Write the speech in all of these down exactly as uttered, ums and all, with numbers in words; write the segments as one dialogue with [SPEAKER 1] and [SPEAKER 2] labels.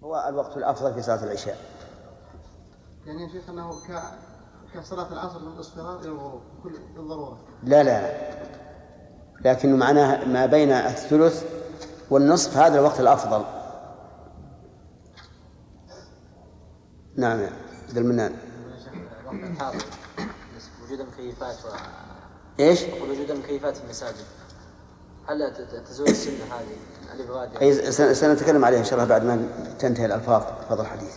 [SPEAKER 1] هو الوقت الأفضل في صلاة العشاء.
[SPEAKER 2] يعني يا شيخ أنه كصلاة العصر للاصفرار إلى الغروب كل الضرورة.
[SPEAKER 1] لا لا لكن معناه ما بين الثلث والنصف هذا الوقت الأفضل. نعم يا عبد المنان.
[SPEAKER 3] الوقت الحاضر وجود المكيفات و...
[SPEAKER 1] ايش؟
[SPEAKER 3] وجود المكيفات في المساجد هل تزول السنة هذه الإبغاد؟
[SPEAKER 1] أي سنتكلم عليها إن شاء الله بعد ما تنتهي الألفاظ فضل الحديث.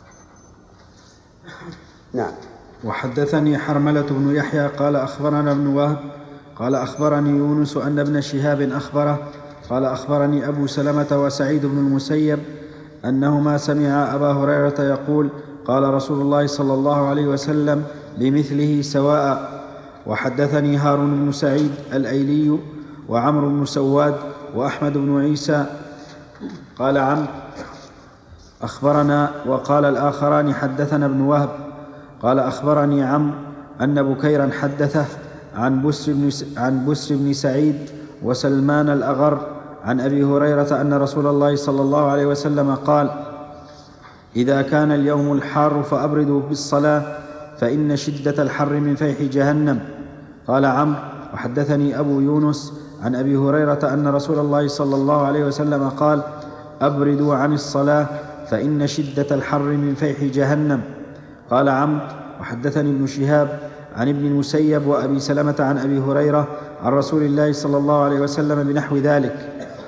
[SPEAKER 1] نعم.
[SPEAKER 4] وحدثني حرملة بن يحيى قال أخبرنا ابن وهب قال أخبرني يونس أن ابن شهاب أخبره قال أخبرني أبو سلمة وسعيد بن المسيب أنهما سمعا أبا هريرة يقول قال رسول الله صلى الله عليه وسلم بمثله سواء. وحدثني هارون بن سعيد الأيلي وعمرو بن سواد وأحمد بن عيسى قال عمرو أخبرنا وقال الآخران حدثنا ابن وهب قال أخبرني عمرو أن بكيرا حدثه عن بسر بن, عن بسر بن سعيد وسلمان الأغر عن أبي هريرة أن رسول الله صلى الله عليه وسلم قال إذا كان اليوم الحار فأبردوا بالصلاة فإن شدة الحر من فيح جهنم. قال عمرو وحدثني أبو يونس عن أبي هريرة أن رسول الله صلى الله عليه وسلم قال أبردوا عن الصلاة فإن شدة الحر من فيح جهنم. قال عمرو وحدثني ابن شهاب عن ابن المسيب وأبي سلمة عن أبي هريرة عن رسول الله صلى الله عليه وسلم بنحو ذلك.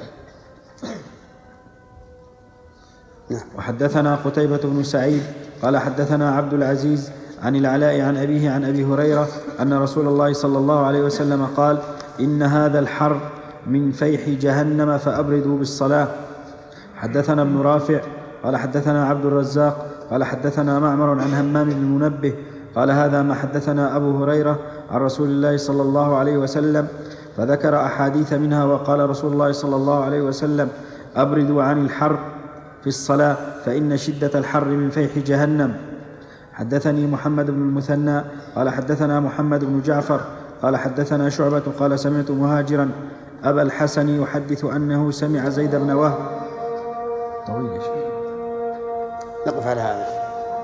[SPEAKER 4] وحدثنا قتيبة بن سعيد قال حدثنا عبد العزيز عن العلاء عن أبيه عن أبي هريرة أن رسول الله صلى الله عليه وسلم قال إن هذا الحر من فيح جهنم فأبردوا بالصلاة. حدثنا ابن رافع قال حدثنا عبد الرزاق قال حدثنا معمر عن همام بن المنبه قال هذا ما حدثنا أبو هريرة عن رسول الله صلى الله عليه وسلم فذكر أحاديث منها وقال رسول الله صلى الله عليه وسلم أبردوا عن الحر في الصلاة فإن شدة الحر من فيح جهنم. حدثني محمد بن المثنى قال حدثنا محمد بن جعفر قال حدثنا شعبة قال سمعت مهاجرا أبا الحسن يحدث أنه سمع زيد بن وهب. طويل شيء
[SPEAKER 1] نقف على هذا.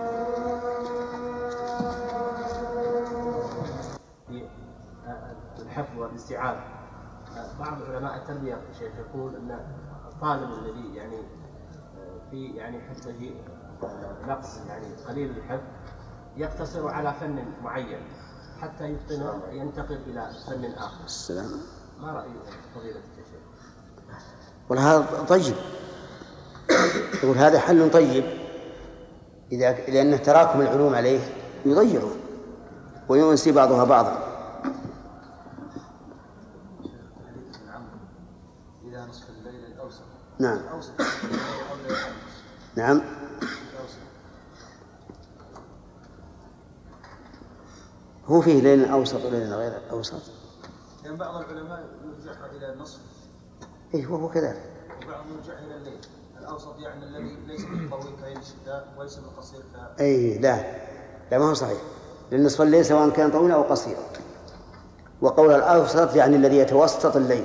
[SPEAKER 5] الحفظ والاستيعاب بعض علماء التربية شيخ يقول أن الطالب الذي يعني في يعني حفظه نقص يعني قليل الحفظ يقتصر على فن معين حتى يتقن ينتقل إلى فن آخر.
[SPEAKER 1] السلام.
[SPEAKER 5] ما رأي فضيلة الشيخ؟
[SPEAKER 1] وهذا طيب. يقول هذا حل طيب إذا لأن تراكم العلوم عليه يضيعه وينسي بعضها بعضا.
[SPEAKER 2] إذا نصف الليل الأوسط.
[SPEAKER 1] نعم. نعم. هو فيه ليل أوسط وليل غير أوسط.
[SPEAKER 2] يعني بعض العلماء يرجعها إلى النصف.
[SPEAKER 1] إيه هو كذلك.
[SPEAKER 2] وبعضهم يرجعها إلى الليل الأوسط يعني الذي ليس بالطويل كليل الشتاء وليس بالقصير ك.
[SPEAKER 1] أي لا لا ما هو صحيح لأن نصف الليل سواء كان طويلا أو قصيرا. وقول الأوسط يعني الذي يتوسط الليل.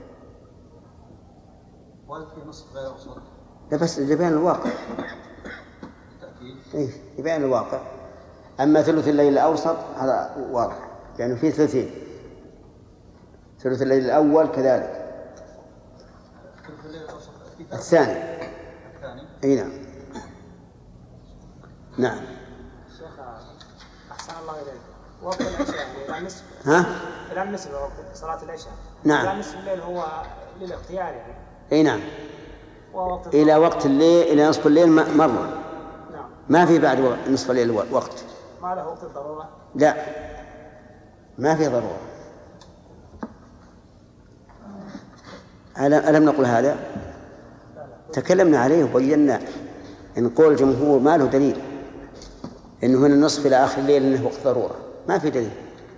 [SPEAKER 2] وهل في نصف غير أوسط؟
[SPEAKER 1] لا بس لبيان الواقع.
[SPEAKER 2] بالتأكيد.
[SPEAKER 1] إيه لبيان الواقع. أما ثلث الليل الأوسط هذا واضح لأنه يعني فيه ثلثين. ثلث الليل الأول كذلك.
[SPEAKER 2] ثلث الليل الأوسط
[SPEAKER 1] الثاني.
[SPEAKER 2] الثاني.
[SPEAKER 1] أي نعم. نعم.
[SPEAKER 6] شيخ أحسن الله إليك وقت العشاء يعني إلى نصف.
[SPEAKER 1] ها؟
[SPEAKER 6] إلى نصف وقت صلاة العشاء.
[SPEAKER 1] نعم.
[SPEAKER 6] إلى نصف الليل هو للاختيار يعني.
[SPEAKER 1] أي نعم.
[SPEAKER 6] ووقت
[SPEAKER 1] إلى وقت الليل إلى نصف الليل مرة.
[SPEAKER 6] نعم.
[SPEAKER 1] ما في بعد نصف الليل وقت.
[SPEAKER 6] ما له وقت الضرورة؟
[SPEAKER 1] لا ما في ضرورة. ألم نقل هذا؟ تكلمنا عليه وبينا إن قول الجمهور ما له دليل إنه من النصف إلى آخر الليل إنه وقت ضرورة ما في دليل.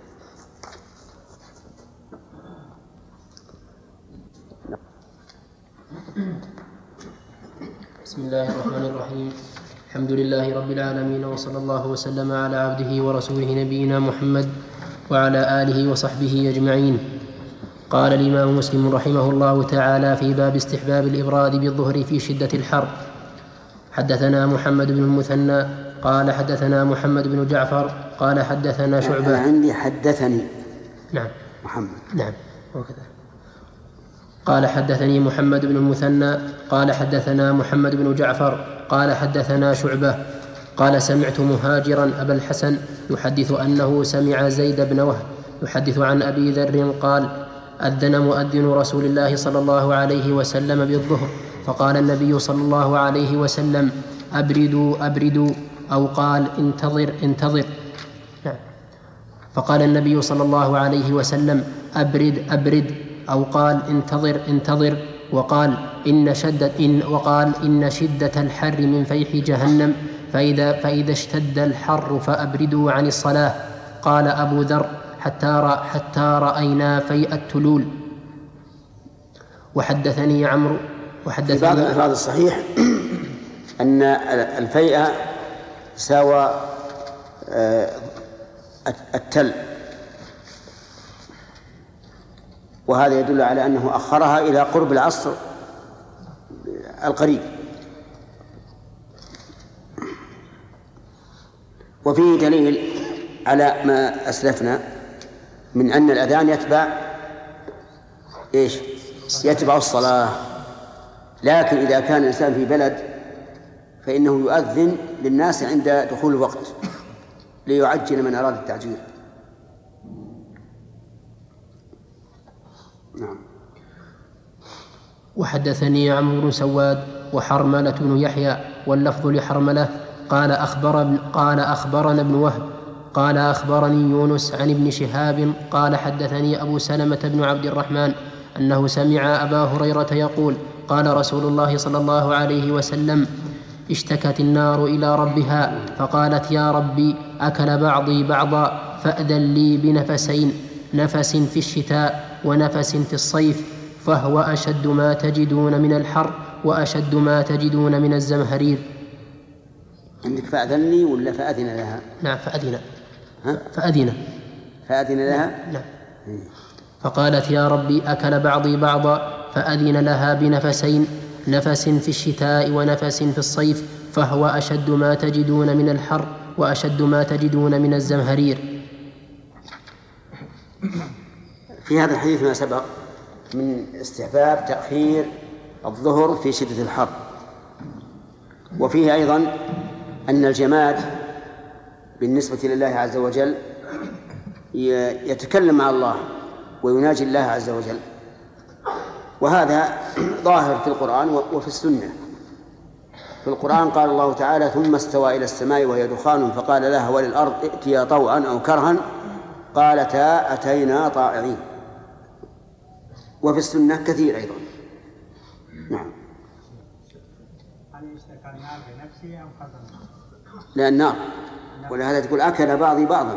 [SPEAKER 7] بسم الله الرحمن الرحيم الحمد لله رب العالمين وصلى الله وسلم على عبده ورسوله نبينا محمد وعلى آله وصحبه أجمعين. قال الإمام مسلم رحمه الله تعالى في باب استحباب الإبراد بالظهر في شدة الحر: حدثنا محمد بن المثنى قال حدثنا محمد بن جعفر قال حدثنا شعبة.
[SPEAKER 1] أنا عندي حدثني
[SPEAKER 7] نعم
[SPEAKER 1] محمد.
[SPEAKER 7] نعم وكذا. قال حدثني محمد بن المثنى قال حدثنا محمد بن جعفر قال حدثنا شعبة قال سمعت مهاجرا أبا الحسن يحدث أنه سمع زيد بن وهب يحدث عن أبي ذر قال أذن مؤذن رسول الله صلى الله عليه وسلم بالظهر فقال النبي صلى الله عليه وسلم أبردوا أبردوا أو قال انتظر انتظر. نعم. فقال النبي صلى الله عليه وسلم أبرد أبرد أو قال انتظر انتظر وقال إن شدة إن وقال إن شدة الحر من فيح جهنم فإذا, فإذا اشتد الحر فأبردوا عن الصلاة. قال أبو ذر حتى, رأ حتى رأينا فيء التلول. وحدثني عمرو وحدثني
[SPEAKER 1] في بعض الألفاظ الصحيح أن الفيء ساوى التل، وهذا يدل على أنه أخرها إلى قرب العصر القريب. وفيه دليل على ما أسلفنا من أن الأذان يتبع إيش؟ يتبع الصلاة. لكن إذا كان الإنسان في بلد فإنه يؤذن للناس عند دخول الوقت ليعجل من أراد التعجيل. نعم.
[SPEAKER 7] وحدثني عمرو بن سواد وحرملة بن يحيى واللفظ لحرملة قال أخبر قال أخبرنا ابن وهب قال أخبرني يونس عن ابن شهاب قال حدثني أبو سلمة بن عبد الرحمن أنه سمع أبا هريرة يقول قال رسول الله صلى الله عليه وسلم اشتكت النار إلى ربها فقالت يا ربي أكل بعضي بعضا فأذن لي بنفسين نفس في الشتاء ونفس في الصيف فهو أشد ما تجدون من الحر وأشد ما تجدون من الزمهرير.
[SPEAKER 1] عندك فأذن لي ولا فأذن لها؟
[SPEAKER 7] نعم فأذن.
[SPEAKER 1] ها؟
[SPEAKER 7] فأذن
[SPEAKER 1] فأذن لها؟
[SPEAKER 7] نعم. فقالت يا ربي أكل بعضي بعضا فأذن لها بنفسين نفس في الشتاء ونفس في الصيف فهو أشد ما تجدون من الحر وأشد ما تجدون من الزمهرير.
[SPEAKER 1] في هذا الحديث ما سبق من استحباب تأخير الظهر في شدة الحر، وفيه أيضا أن الجماد بالنسبة لله عز وجل يتكلم مع الله ويناجي الله عز وجل، وهذا ظاهر في القرآن وفي السنة. في القرآن قال الله تعالى ثم استوى إلى السماء وهي دخان فقال لها وللأرض ائتيا طوعا أو كرها قالتا أتينا طائعين. وفي السنة كثير أيضا. نعم. لا النار، ولهذا تقول أكل بعضي بعضا.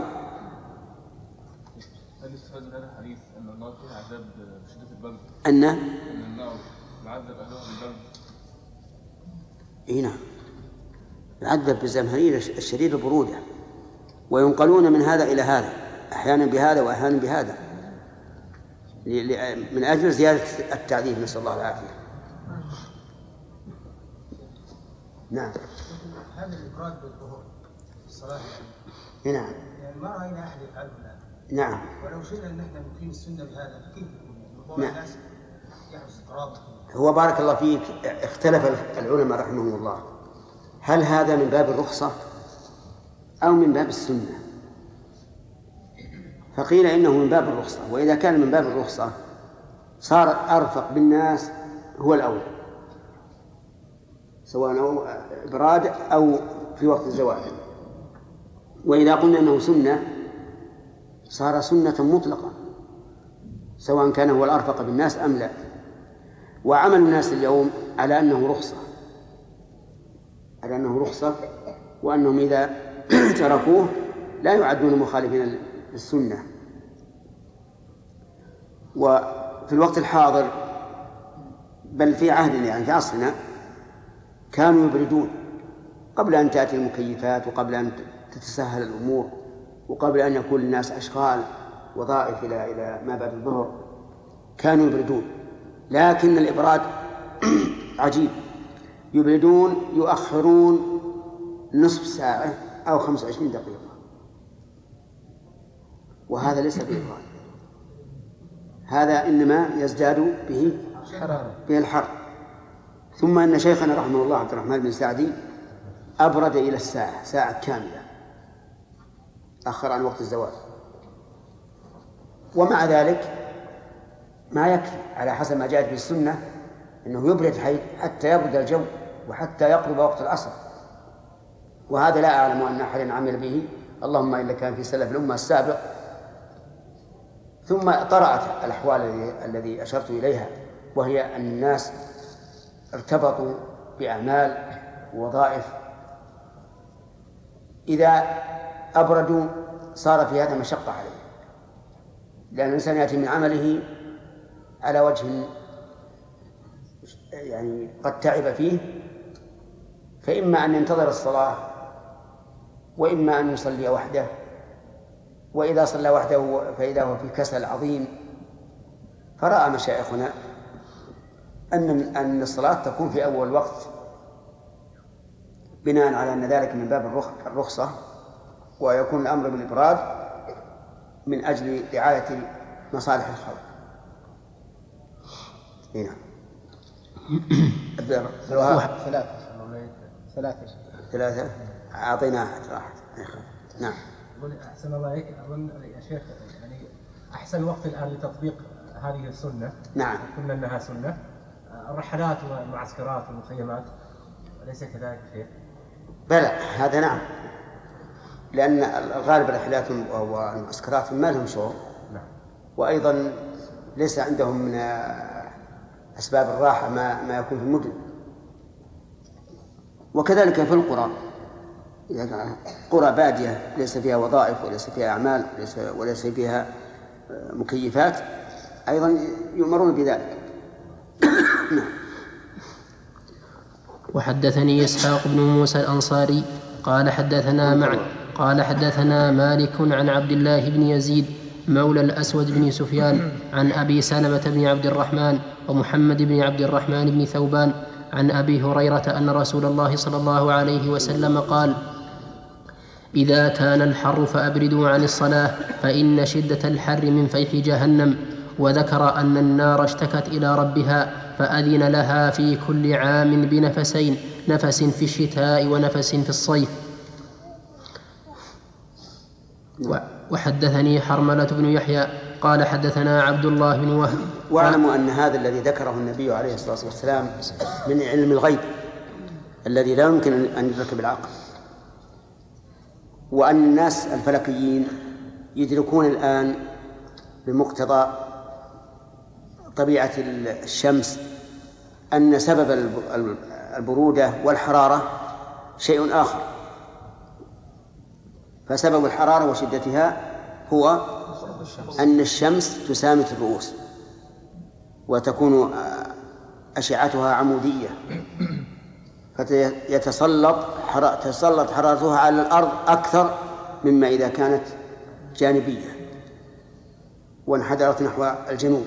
[SPEAKER 8] هل يستفاد من هذا الحديث أن النار فيها عذاب بشدة البرد؟
[SPEAKER 1] أن
[SPEAKER 8] أن النار يعذب أهلها بالبرد.
[SPEAKER 1] إيه نعم، يعذب بالزمهرير الشديد البرودة، وينقلون من هذا إلى هذا أحيانا بهذا وأحيانا بهذا من أجل زيادة التعذيب، نسأل الله العافية. نعم.
[SPEAKER 9] هذا الإفراد بالظهور في الصلاة
[SPEAKER 1] يعني. نعم.
[SPEAKER 9] يعني ما رأينا أحد يفعله الآن.
[SPEAKER 1] نعم.
[SPEAKER 9] ولو شئنا أن نحن نقيم السنة بهذا فكيف يكون؟
[SPEAKER 1] نعم.
[SPEAKER 9] الناس يحدث اضطراب.
[SPEAKER 1] هو بارك الله فيك اختلف العلماء رحمهم الله هل هذا من باب الرخصة أو من باب السنة؟ فقيل إنه من باب الرخصة، وإذا كان من باب الرخصة صار أرفق بالناس هو الأولى، سواء إبراد أو في وقت الزواج. وإذا قلنا أنه سنة صار سنة مطلقة سواء كان هو الأرفق بالناس أم لا. وعمل الناس اليوم على أنه رخصة على أنه رخصة وأنهم إذا تركوه لا يعدون مخالفين للسنة. وفي الوقت الحاضر بل في عهدنا يعني في عصرنا كانوا يبردون قبل أن تأتي المكيفات وقبل أن تتسهل الأمور وقبل أن يكون الناس أشغال وظائف إلى إلى ما بعد الظهر، كانوا يبردون. لكن الإبراد عجيب، يبردون يؤخرون نصف ساعة أو خمس وعشرين دقيقة، وهذا ليس بإبراد، هذا إنما يزداد به به الحر. ثم أن شيخنا رحمه الله عبد الرحمن بن سعدي أبرد إلى الساعة ساعة كاملة، أخر عن وقت الزواج، ومع ذلك ما يكفي، على حسب ما جاءت بالسنة أنه يبرد حتى يبرد الجو وحتى يقرب وقت العصر، وهذا لا أعلم أن أحد عمل به، اللهم إلا كان في سلف الأمة السابق. ثم طرأت الأحوال الذي أشرت إليها، وهي أن الناس ارتبطوا بأعمال ووظائف، إذا أبردوا صار في هذا مشقة عليه، لأن الإنسان يأتي من عمله على وجه يعني قد تعب فيه، فإما أن ينتظر الصلاة وإما أن يصلي وحده، وإذا صلى وحده فإذا هو في كسل عظيم. فرأى مشايخنا أن أن الصلاة تكون في أول وقت، بناء على أن ذلك من باب الرخصة، ويكون الأمر بالإبراد من أجل رعاية مصالح الخلق. هنا
[SPEAKER 2] ثلاثة ثلاثة
[SPEAKER 1] ثلاثة أعطيناها راحت. نعم.
[SPEAKER 5] أحسن الله عليك. أظن يا شيخ يعني أحسن وقت الآن لتطبيق هذه السنة،
[SPEAKER 1] نعم،
[SPEAKER 5] قلنا أنها سنة، الرحلات والمعسكرات والمخيمات، أليس كذلك شيخ؟
[SPEAKER 1] بلى هذا نعم، لأن الغالب الرحلات والمعسكرات ما لهم شغل، وأيضا ليس عندهم من أسباب الراحة ما ما يكون في المدن، وكذلك في القرى، قرى بادية ليس فيها وظائف وليس فيها أعمال وليس, وليس فيها مكيفات، أيضا يؤمرون بذلك.
[SPEAKER 7] وحدثني إسحاق بن موسى الأنصاري قال حدثنا مع قال حدثنا مالك عن عبد الله بن يزيد مولى الأسود بن سفيان عن أبي سلمة بن عبد الرحمن ومحمد بن عبد الرحمن بن ثوبان عن أبي هريرة أن رسول الله صلى الله عليه وسلم قال: إذا كان الحر فأبردوا عن الصلاة فإن شدة الحر من فيح جهنم. وذكر أن النار اشتكت إلى ربها فأذن لها في كل عام بنفسين، نفس في الشتاء ونفس في الصيف. وحدثني حرملة بن يحيى قال حدثنا عبد الله بن وهب.
[SPEAKER 1] واعلموا أن هذا الذي ذكره النبي عليه الصلاة والسلام من علم الغيب الذي لا يمكن أن يدرك بالعقل، وأن الناس الفلكيين يدركون الآن بمقتضى طبيعة الشمس أن سبب البرودة والحرارة شيء آخر، فسبب الحرارة وشدتها هو أن الشمس تسامت الرؤوس وتكون أشعتها عمودية، فتتسلط تسلط حرارتها على الأرض أكثر مما إذا كانت جانبية وانحدرت نحو الجنوب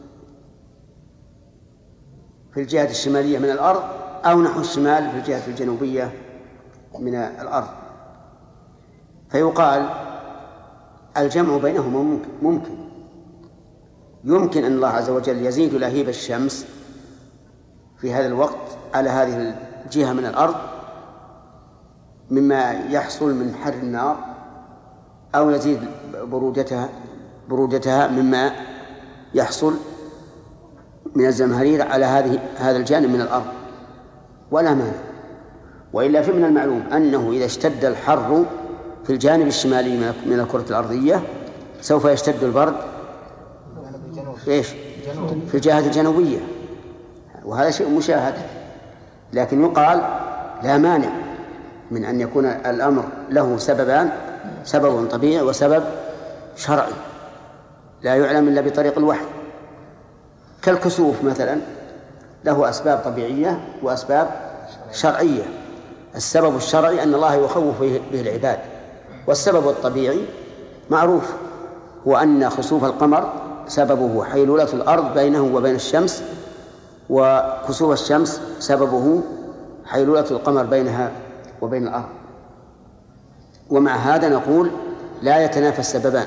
[SPEAKER 1] في الجهة الشمالية من الأرض أو نحو الشمال في الجهة الجنوبية من الأرض. فيقال الجمع بينهما ممكن, ممكن يمكن أن الله عز وجل يزيد لهيب الشمس في هذا الوقت على هذه الجهة من الأرض مما يحصل من حر النار، أو يزيد برودتها برودتها مما يحصل من الزمهرير على هذه هذا الجانب من الأرض، ولا مانع. وإلا في من المعلوم أنه إذا اشتد الحر في الجانب الشمالي من الكرة الأرضية سوف يشتد البرد إيش؟ في الجهة الجنوبية، وهذا شيء مشاهد. لكن يقال لا مانع من أن يكون الأمر له سببان، سبب طبيعي وسبب شرعي لا يعلم إلا بطريق الوحي، كالكسوف مثلا له أسباب طبيعية وأسباب شرعية. السبب الشرعي أن الله يخوف به العباد، والسبب الطبيعي معروف هو أن خسوف القمر سببه حيلولة الأرض بينه وبين الشمس، وكسوف الشمس سببه حيلولة القمر بينها وبين الأرض. ومع هذا نقول لا يتنافى السببان.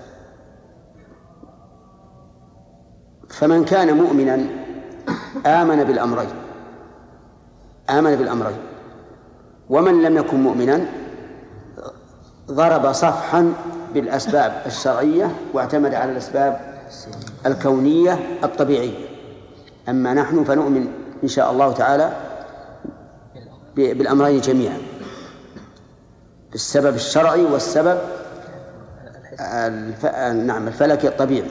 [SPEAKER 1] فمن كان مؤمنا آمن بالأمرين آمن بالأمرين ومن لم يكن مؤمنا ضرب صفحا بالأسباب الشرعية واعتمد على الأسباب الكونية الطبيعية. أما نحن فنؤمن إن شاء الله تعالى بالأمرين جميعا، بالسبب الشرعي والسبب الف... نعم الفلكي الطبيعي.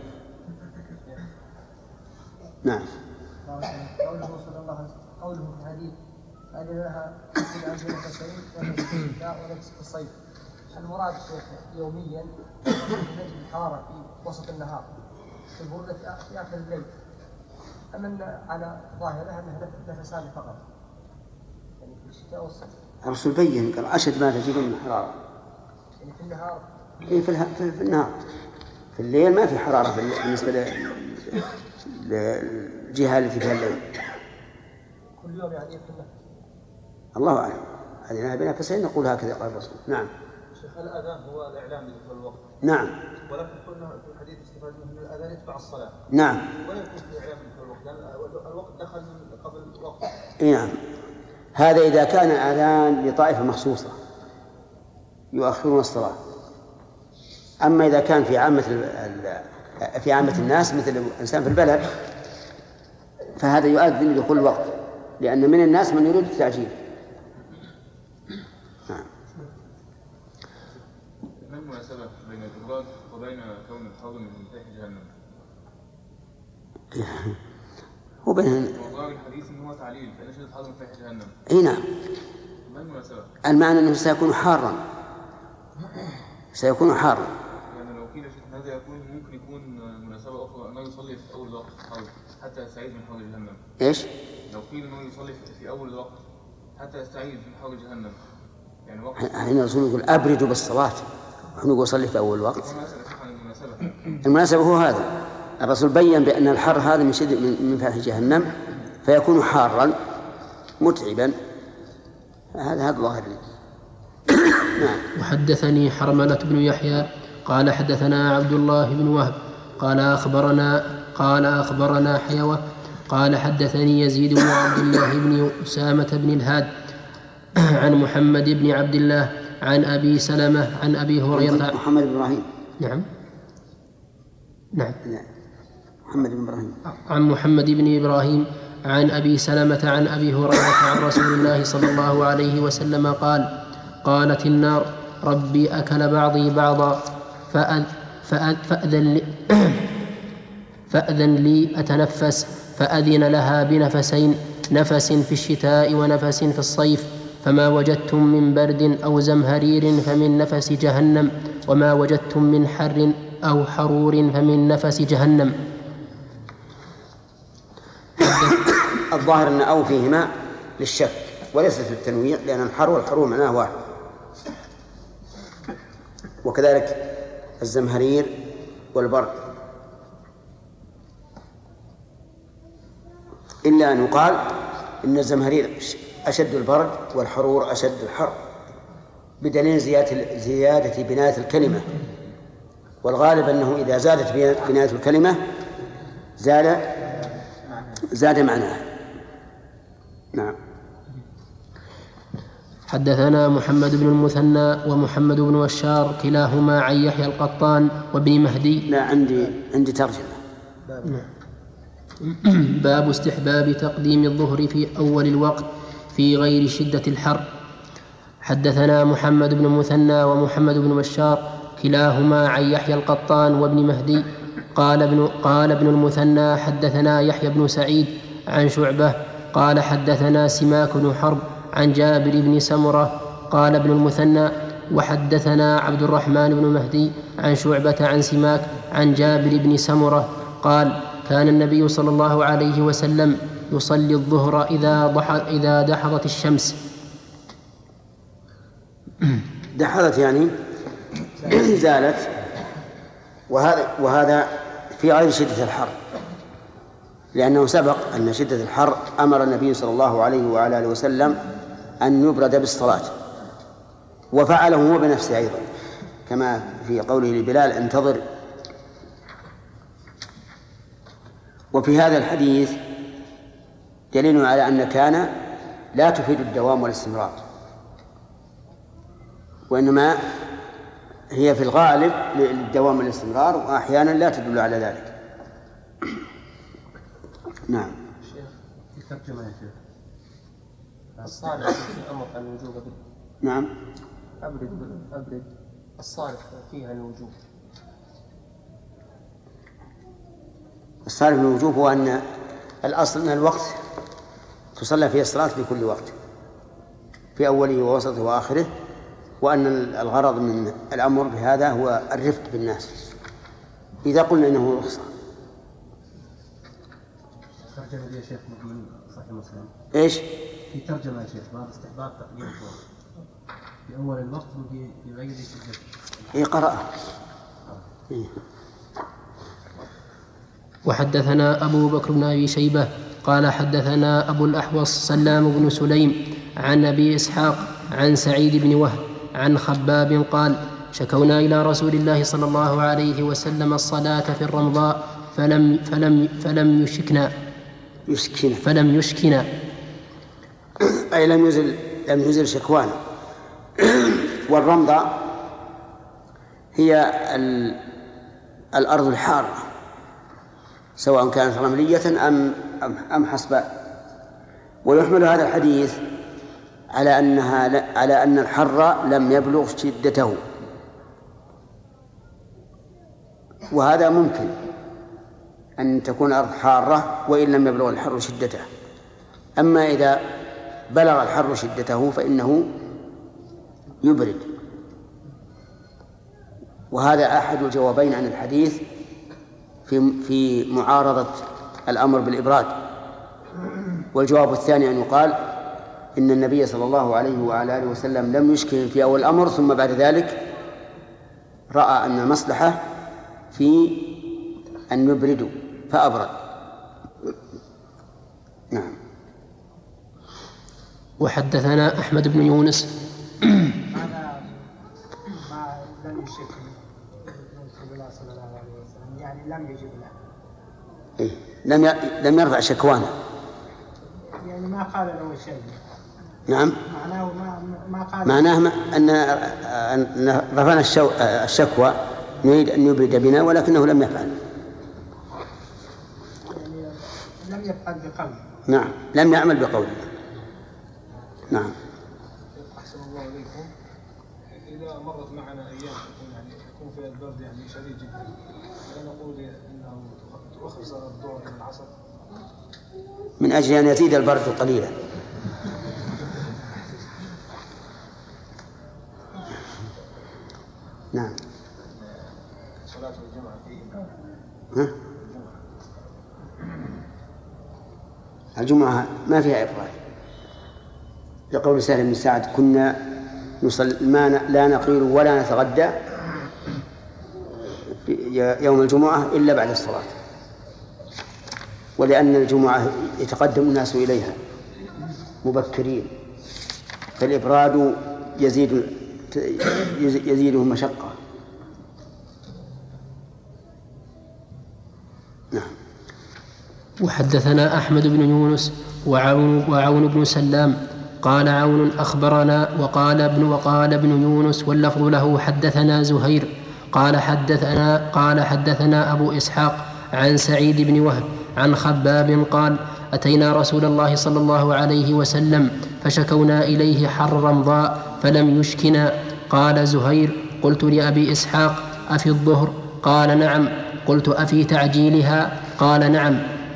[SPEAKER 1] نعم.
[SPEAKER 6] قوله صلى الله عليه وسلم قوله في الحديث أذن لها في الأنزل البشري ونفس في الصيف، المراد يوميا نجد الحرارة في وسط النهار في البردة في آخر الليل، أم أن على ظاهرها أنها نفسان فقط يعني في الشتاء والصيف؟
[SPEAKER 1] الرسول بين قال أشد ما تجدون من حرارة
[SPEAKER 6] يعني في النهار
[SPEAKER 1] إيه في, في, في النهار. في الليل ما في حرارة بالنسبة للجهة التي فيها الليل.
[SPEAKER 6] كل يوم يعني في النهار.
[SPEAKER 1] الله أعلم. هذه بنا فسين نقول هكذا قال الرسول. نعم.
[SPEAKER 9] شيخ الأذان هو الإعلام بدخول الوقت.
[SPEAKER 1] نعم.
[SPEAKER 9] ولكن قلنا في الحديث استفاد من الأذان يتبع الصلاة.
[SPEAKER 1] نعم.
[SPEAKER 9] ولا يكون في إعلام بدخول الوقت لأن الوقت دخل من قبل الوقت.
[SPEAKER 1] نعم. هذا إذا كان أذان لطائفة مخصوصة يؤخرون الصلاة. أما إذا كان في عامة في عامة الناس مثل الإنسان في البلد فهذا يؤذن لدخول الوقت، لأن من الناس من يريد التعجيل. نعم.
[SPEAKER 8] ما المناسبة بين الإبراج وبين كون الحوض من مفتاح جهنم؟
[SPEAKER 1] وبين
[SPEAKER 8] وظاهر الحديث إن هو تعليل فإن شدة الحوض من مفتاح جهنم.
[SPEAKER 1] إيه نعم.
[SPEAKER 8] ما المناسبة؟
[SPEAKER 1] المعنى أنه سيكون حارا سيكون حارا.
[SPEAKER 8] يعني لو قيل شيء هذا يكون ممكن يكون مناسبة أخرى أنه يصلي في أول الوقت حتى يستعيذ من حوض جهنم.
[SPEAKER 1] إيش؟
[SPEAKER 8] لو قيل أنه يصلي في أول الوقت حتى يستعيذ من حوض جهنم يعني وقت.
[SPEAKER 1] هنا الرسول يقول أبردوا بالصلاة ونحن نقول صلي في أول الوقت. المناسبة هو هذا. الرسول بين بأن الحر هذا من شدة من فاتح جهنم فيكون حارا متعبا. هذا هذا ظاهر. نعم.
[SPEAKER 7] وحدثني حرملة بن يحيى قال حدثنا عبد الله بن وهب قال أخبرنا قال أخبرنا حيوة قال حدثني يزيد بن عبد الله بن أسامة بن الهاد عن محمد بن عبد الله عن أبي سلمة عن أبي هريرة.
[SPEAKER 1] محمد بن إبراهيم.
[SPEAKER 7] نعم نعم
[SPEAKER 1] محمد بن إبراهيم.
[SPEAKER 7] عن محمد بن إبراهيم عن أبي سلمة عن أبي هريرة عن رسول الله صلى الله عليه وسلم قال قالت النار ربي أكل بعضي بعضا فأذ فأذ فأذن, لي فأذن لي أتنفس فأذن لها بنفسين نفس في الشتاء ونفس في الصيف فما وجدتم من برد أو زمهرير فمن نفس جهنم وما وجدتم من حر أو حرور فمن نفس جهنم.
[SPEAKER 1] الظاهر أن أو فيهما للشك وليس في التنويع لأن الحر والحرور معناه واحد. وكذلك الزمهرير والبرد إلا أن يقال إن الزمهرير أشد البرد والحرور أشد الحر بدليل زيادة زيادة بناية الكلمة، والغالب أنه إذا زادت بناية الكلمة زاد زاد معناه. نعم.
[SPEAKER 7] حدثنا محمد بن المثنى ومحمد بن بشار كلاهما عن يحيى القطان وابن مهدي.
[SPEAKER 1] لا عندي عندي ترجمة.
[SPEAKER 7] باب استحباب تقديم الظهر في أول الوقت في غير شدة الحر. حدثنا محمد بن المثنى ومحمد بن بشار كلاهما عن يحيى القطان وابن مهدي. قال ابن, قال ابن المثنى حدثنا يحيى بن سعيد عن شعبة قال حدثنا سماك بن حرب عن جابر بن سمرة. قال ابن المثنى وحدثنا عبد الرحمن بن مهدي عن شعبة عن سماك عن جابر بن سمرة قال كان النبي صلى الله عليه وسلم يصلي الظهر إذا, ضح إذا دحضت الشمس.
[SPEAKER 1] دحضت يعني زالت، وهذا وهذا في غير شدة الحر. لأنه سبق أن شدة الحر أمر النبي صلى الله عليه وعلى آله وسلم أن يبرد بالصلاة، وفعله هو بنفسه أيضا كما في قوله لبلال انتظر. وفي هذا الحديث دليل على أن كان لا تفيد الدوام والاستمرار، وإنما هي في الغالب للدوام والاستمرار، وأحيانا لا تدل على ذلك. نعم.
[SPEAKER 5] في ترجمة يا شيخ الصالح في أمر الوجوب أبرد.
[SPEAKER 1] نعم.
[SPEAKER 5] أبرد أبرد الصالح فيها الوجوب.
[SPEAKER 1] الصالح من الوجوب هو أن الأصل أن الوقت تصلى فيه الصلاة في كل وقت في أوله ووسطه وآخره، وأن الغرض من الأمر بهذا هو الرفق بالناس إذا قلنا إنه رخصة.
[SPEAKER 5] ترجمة يا شيخ من صحيح مسلم.
[SPEAKER 1] إيش؟
[SPEAKER 5] في ترجمة يا شيخ باب استحباب تقديم الوقت في أول الوقت وفي في غير شدة.
[SPEAKER 1] إيه قرأها. إيه.
[SPEAKER 7] وحدثنا أبو بكر بن أبي شيبة قال حدثنا أبو الأحوص سلام بن سليم عن أبي إسحاق عن سعيد بن وهب عن خباب قال شكونا إلى رسول الله صلى الله عليه وسلم الصلاة في الرمضاء فلم فلم فلم يشكنا
[SPEAKER 1] يشكنا
[SPEAKER 7] فلم يشكنا
[SPEAKER 1] أي لم يزل لم يزل شكوانا. والرمضاء هي الأرض الحارة سواء كانت رملية أم أم حصباء. ويحمل هذا الحديث على أنها على أن الحر لم يبلغ شدته، وهذا ممكن أن تكون الأرض حارة وإن لم يبلغ الحر شدته. أما إذا بلغ الحر شدته فإنه يبرد، وهذا أحد الجوابين عن الحديث في في معارضة الأمر بالإبراد. والجواب الثاني أن يقال إن النبي صلى الله عليه وعلى آله وسلم لم يشكل في أول الأمر، ثم بعد ذلك رأى أن المصلحة في أن يبردوا فأبرد. نعم.
[SPEAKER 7] وحدثنا أحمد بن يونس
[SPEAKER 6] هذا ما لم يشكل رسول الله صلى الله عليه وسلم، يعني لم يجب له.
[SPEAKER 1] إيه؟ لم لم يرفع شكوانا،
[SPEAKER 6] يعني ما قال له شيء.
[SPEAKER 1] نعم.
[SPEAKER 6] معناه ما ما قال
[SPEAKER 1] معناه أن أن رفعنا الشكوى نريد أن يبرد بنا، ولكنه لم يفعل.
[SPEAKER 6] يعني لم يفعل بقوله.
[SPEAKER 1] نعم، لم يعمل بقوله. نعم.
[SPEAKER 9] أحسن الله إليكم. إذا مرت معنا أيام تكون يعني يكون فيها البرد يعني شديد جدا، لا نقول إنه تؤخر صلاة الظهر إلى العصر
[SPEAKER 1] من أجل أن يزيد البرد قليلا. نعم.
[SPEAKER 9] صلاة الجمعة
[SPEAKER 1] ها؟ الجمعة ما فيها إفراد، لقول سهل بن سعد كنا نصلي ما لا نقيل ولا نتغدى يوم الجمعة إلا بعد الصلاة، ولأن الجمعة يتقدم الناس إليها مبكرين، فالإبراد يزيد يزيدهم مشقة. نعم.
[SPEAKER 7] وحدثنا أحمد بن يونس وعون, وعون بن سلام قال عون أخبرنا وقال ابن وقال ابن يونس واللفظ له حدثنا زهير قال حدثنا قال حدثنا أبو إسحاق عن سعيد بن وهب عن خباب قال أتينا رسول الله صلى الله عليه وسلم فشكونا إليه حر رمضاء فلم يشكنا. قال زهير قلت لأبي إسحاق أفي الظهر؟ قال نعم. قلت أفي تعجيلها؟ قال نعم.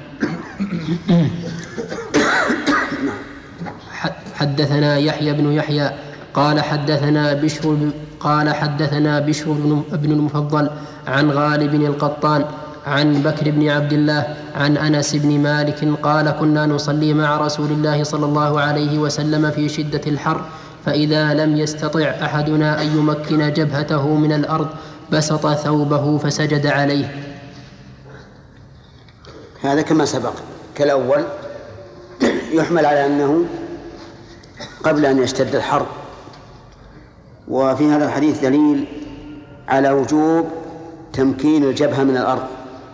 [SPEAKER 7] حدثنا يحيى بن يحيى قال حدثنا بشر قال حدثنا بشر بن المفضل عن غالب القطان عن بكر بن عبد الله عن أنس بن مالك قال كنا نصلي مع رسول الله صلى الله عليه وسلم في شدة الحر، فإذا لم يستطع أحدنا أن يمكن جبهته من الأرض بسط ثوبه فسجد عليه.
[SPEAKER 1] هذا كما سبق كالأول، يحمل على أنه قبل أن يشتد الحر. وفي هذا الحديث دليل على وجوب تمكين الجبهة من الأرض،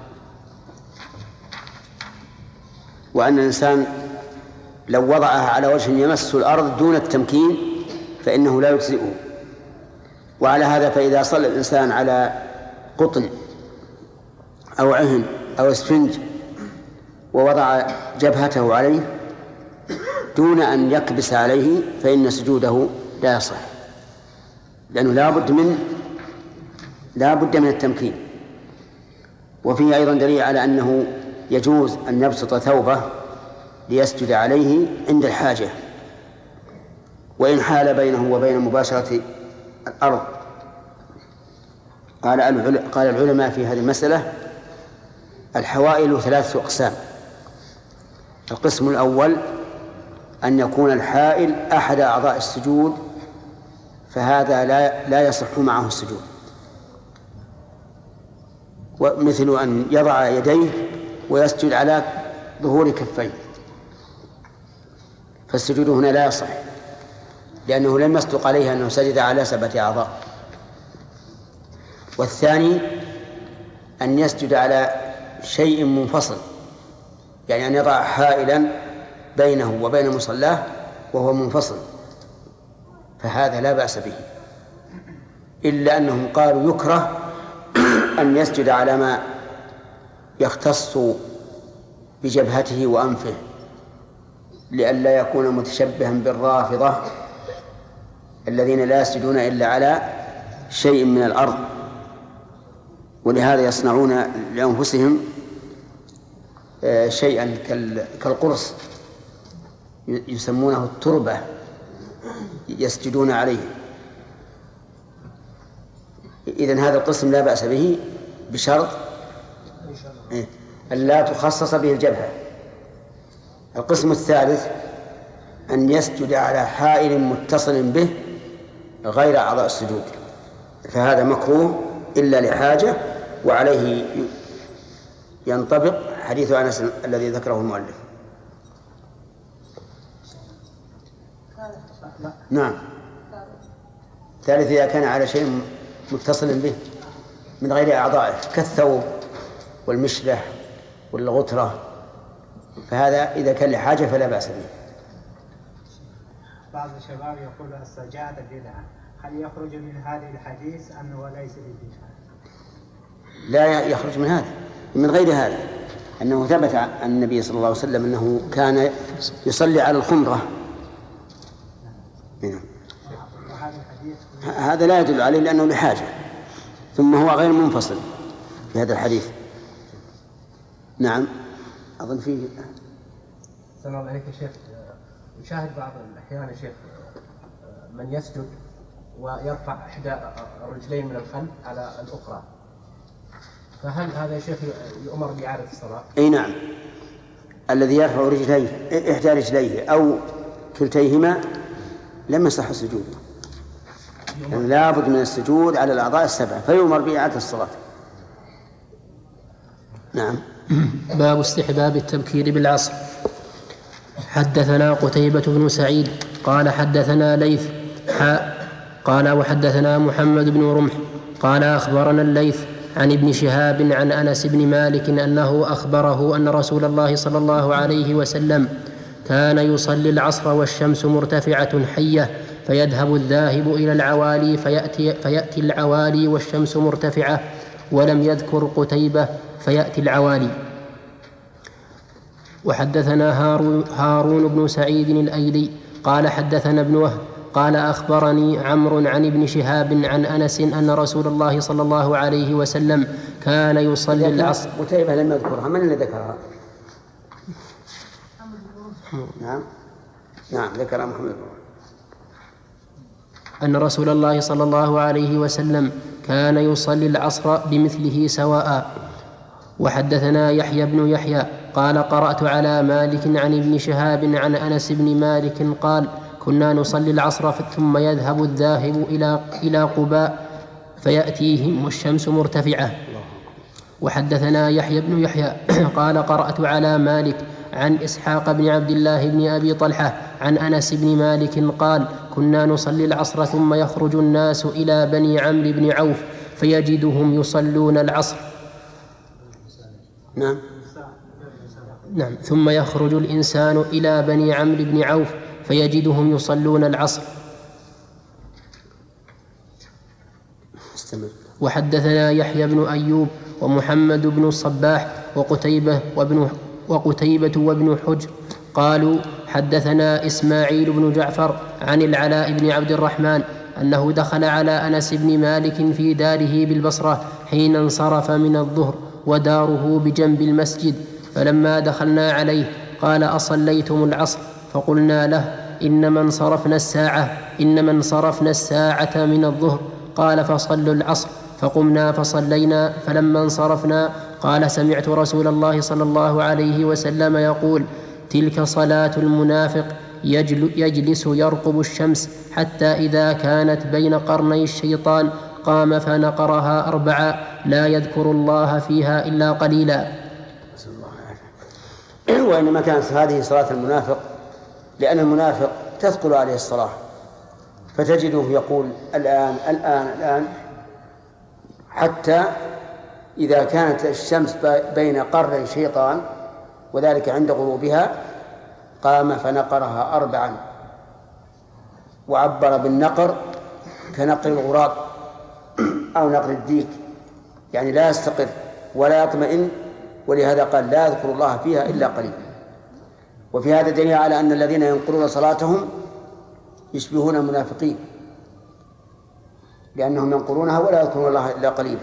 [SPEAKER 1] وأن الإنسان لو وضعها على وجه يمس الأرض دون التمكين فإنه لا يجزئه. وعلى هذا فإذا صلى الإنسان على قطن أو عهن أو اسفنج ووضع جبهته عليه دون أن يكبس عليه فإن سجوده لا يصح، لأنه لا بد من لا بد من التمكين. وفيه أيضا دليل على أنه يجوز أن يبسط ثوبه ليسجد عليه عند الحاجة، وإن حال بينه وبين مباشرة الأرض. قال قال العلماء في هذه المسألة الحوائل ثلاثة أقسام. القسم الأول أن يكون الحائل أحد أعضاء السجود، فهذا لا لا يصح معه السجود، ومثل أن يضع يديه ويسجد على ظهور كفيه، فالسجود هنا لا يصح لأنه لم يصدق عليه أنه سجد على سبعة أعضاء. والثاني أن يسجد على شيء منفصل، يعني أن يضع حائلا بينه وبين مصلاه وهو منفصل، فهذا لا بأس به، إلا أنهم قالوا يكره أن يسجد على ما يختص بجبهته وأنفه لئلا يكون متشبها بالرافضة الذين لا يسجدون إلا على شيء من الأرض، ولهذا يصنعون لأنفسهم شيئا كالقرص يسمونه التربة يسجدون عليه. إذن هذا القسم لا بأس به بشرط أن لا تخصص به الجبهة. القسم الثالث أن يسجد على حائل متصل به غير أعضاء السجود، فهذا مكروه إلا لحاجة، وعليه ينطبق حديث أنس الذي ذكره المؤلف. نعم. ثالث إذا كان على شيء متصل به من غير أعضائه كالثوب والمشلح والغترة، فهذا إذا كان لحاجة فلا بأس به.
[SPEAKER 10] بعض الشباب يقول السجادة بدعة، هل يخرج من هذه الحديث أنه ليس بدعة؟
[SPEAKER 1] لا يخرج من هذا، من غير هذا، أنه ثبت عن النبي صلى الله عليه وسلم أنه كان يصلي على الخمرة. هذا لا يدل عليه لأنه لحاجة، ثم هو غير منفصل في هذا الحديث. نعم. أظن فيه.
[SPEAKER 5] السلام عليكم يا شيخ. يشاهد بعض الأحيان يا شيخ من يسجد ويرفع إحدى الرجلين من الخلف على الأخرى، فهل هذا يا شيخ يؤمر بإعادة الصلاة؟
[SPEAKER 1] أي نعم، الذي يرفع رجليه إحدى رجليه أو كلتيهما لم يصح السجود، يعني لا بد من السجود على الأعضاء السبعة، فيؤمر بإعادة الصلاة. نعم.
[SPEAKER 7] باب استحباب التبكير بالعصر. حدثنا قتيبة بن سعيد قال حدثنا ليث حاء قال وحدثنا محمد بن رمح قال أخبرنا الليث عن ابن شهاب عن أنس بن مالك أنه أخبره أن رسول الله صلى الله عليه وسلم كان يصلي العصر والشمس مرتفعة حية فيذهب الذاهب إلى العوالي فيأتي, فيأتي العوالي والشمس مرتفعة، ولم يذكر قتيبة فيأتي العوالي. وحدثنا هارون بن سعيد الأيلي قال حدثنا ابن وهب قال أخبرني عمرو عن ابن شهاب عن أنس أن رسول الله صلى الله عليه وسلم كان يصلي العصر.
[SPEAKER 1] قتيبة لم يذكرها، من اللي ذكرها؟ نعم نعم ذكر محمد.
[SPEAKER 7] أن رسول الله صلى الله عليه وسلم كان يصلي العصر بمثله سواء. وحدثنا يحيى بن يحيى قال قرأت على مالك عن ابن شهاب عن أنس بن مالك قال كنا نصلي العصر ثم يذهب الذاهب إلى إلى قباء فيأتيهم والشمس مرتفعة. وحدثنا يحيى بن يحيى قال قرأت على مالك عن إسحاق بن عبد الله بن أبي طلحة عن أنس بن مالك قال كنا نصلي العصر ثم يخرج الناس إلى بني عمرو بن عوف فيجدهم يصلون العصر.
[SPEAKER 1] نعم.
[SPEAKER 7] نعم. ثم يخرج الإنسان إلى بني عمرو بن عوف فيجدهم يصلون العصر.
[SPEAKER 1] استمر.
[SPEAKER 7] وحدثنا يحيى بن أيوب ومحمد بن الصباح وقتيبة وابن وقتيبة وابن حجر قالوا حدثنا إسماعيل بن جعفر عن العلاء بن عبد الرحمن أنه دخل على أنس بن مالك في داره بالبصرة حين انصرف من الظهر وداره بجنب المسجد، فلما دخلنا عليه قال أصليتم العصر؟ فقلنا له إنما انصرفنا الساعة إنما انصرفنا الساعة من الظهر. قال فصلوا العصر، فقمنا فصلينا. فلما انصرفنا قال سمعت رسول الله صلى الله عليه وسلم يقول تلك صلاة المنافق يجلس يرقب الشمس حتى إذا كانت بين قرني الشيطان قام فنقرها أربعا لا يذكر الله فيها إلا قليلا.
[SPEAKER 1] وإنما كانت هذه صلاة المنافق لأن المنافق تثقل عليه الصلاة، فتجده يقول الآن الآن الآن حتى إذا كانت الشمس بين قرني شيطان وذلك عند غروبها قام فنقرها أربعا، وعبر بالنقر كنقر الغراب أو نقر الديك، يعني لا يستقر ولا يطمئن، ولهذا قال لا يذكر الله فيها إلا قليلا. وفي هذا دليل على أن الذين ينقرون صلاتهم يشبهون المنافقين، لأنهم ينقرونها ولا يذكرون الله إلا قليلا.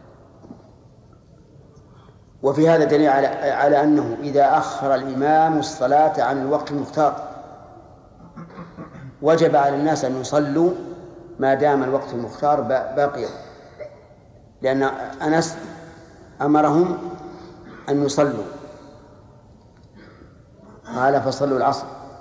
[SPEAKER 1] وفي هذا دليل على, على أنه إذا أخر الإمام الصلاة عن الوقت المختار وجب على الناس أن يصلوا ما دام الوقت المختار باقيا، لأن أنس أمرهم أن يصلوا، قال فصلوا العصر.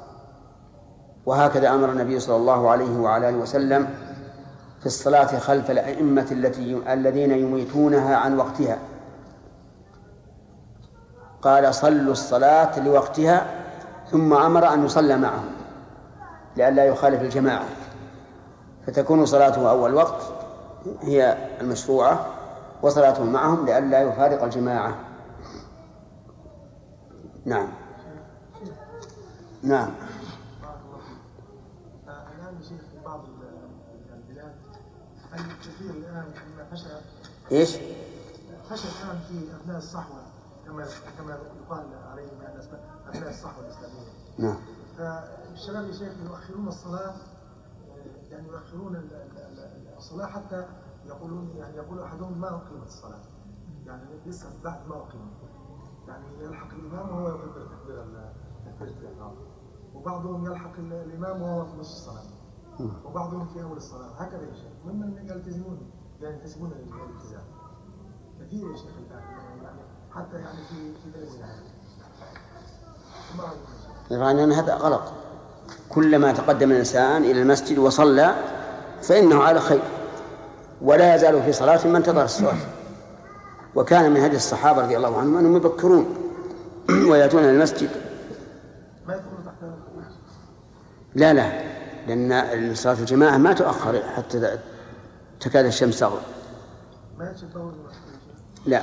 [SPEAKER 1] وهكذا أمر النبي صلى الله عليه وعلى آله وسلم في الصلاة خلف الأئمة التي الذين يميتونها عن وقتها، قال صلوا الصلاة لوقتها، ثم أمر أن يصلى معهم لئلا يخالف الجماعة، فتكون صلاته أول وقت هي المشروعة وصلاته معهم لئلا يفارق الجماعة. نعم. نعم.
[SPEAKER 9] الآن شيخ في بعض البلاد الكثير الآن فشل
[SPEAKER 1] إيش؟
[SPEAKER 9] فشل الآن في أبناء الصحوة كما كما يقال عليهم أبناء الصحوة الإسلامية.
[SPEAKER 1] نعم.
[SPEAKER 9] فالشباب يا شيخ يؤخرون الصلاة، يعني يؤخرون الصلاة حتى يقولون يعني يقول أحدهم ما أقيمت الصلاة، يعني لسه بعد ما أقيمت، يعني يلحق الإمام وهو يكبر تكبير الإحرام، وبعضهم يلحق الإمام وهو في نصف الصلاة، وبعضهم في أول الصلاة، هكذا يا شيخ، ممن يلتزمون يعني يلتزمون الالتزام كثير يا شيخ الآن، يعني حتى يعني في في بلدنا
[SPEAKER 1] يعني أن هذا غلط. كلما تقدم الإنسان إلى المسجد وصلى فإنه على خير، ولا يزال في صلاة من انتظر الصلاة. وكان من هدي الصحابة رضي الله عنهم أنهم يبكرون ويأتون إلى المسجد.
[SPEAKER 9] ما يدخلون تحت
[SPEAKER 1] لا لا لأن صلاة الجماعة ما تؤخر حتى تكاد الشمس تغرب.
[SPEAKER 9] ما يتشبهون
[SPEAKER 1] لا.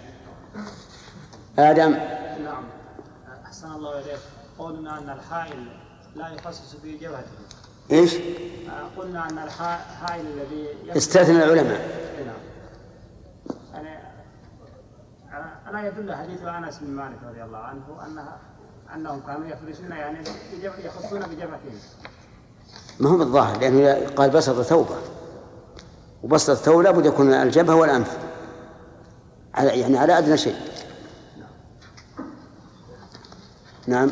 [SPEAKER 1] آدم.
[SPEAKER 11] نعم. أحسن الله إليك. قلنا أن الحائل لا يخصص في جبهته.
[SPEAKER 1] إيش؟
[SPEAKER 11] قلنا أن الحائل الذي
[SPEAKER 1] استثنى العلماء.
[SPEAKER 11] نعم. يعني ألا يدل حديث أنس بن مالك رضي الله عنه أنها أنهم كانوا يفرشون يعني يخصون بجبهتهم.
[SPEAKER 1] ما هو بالظاهر، لأنه قال بسط ثوبه، وبسط الثوب لابد يكون الجبهة والأنف يعني على أدنى شيء.
[SPEAKER 9] نعم.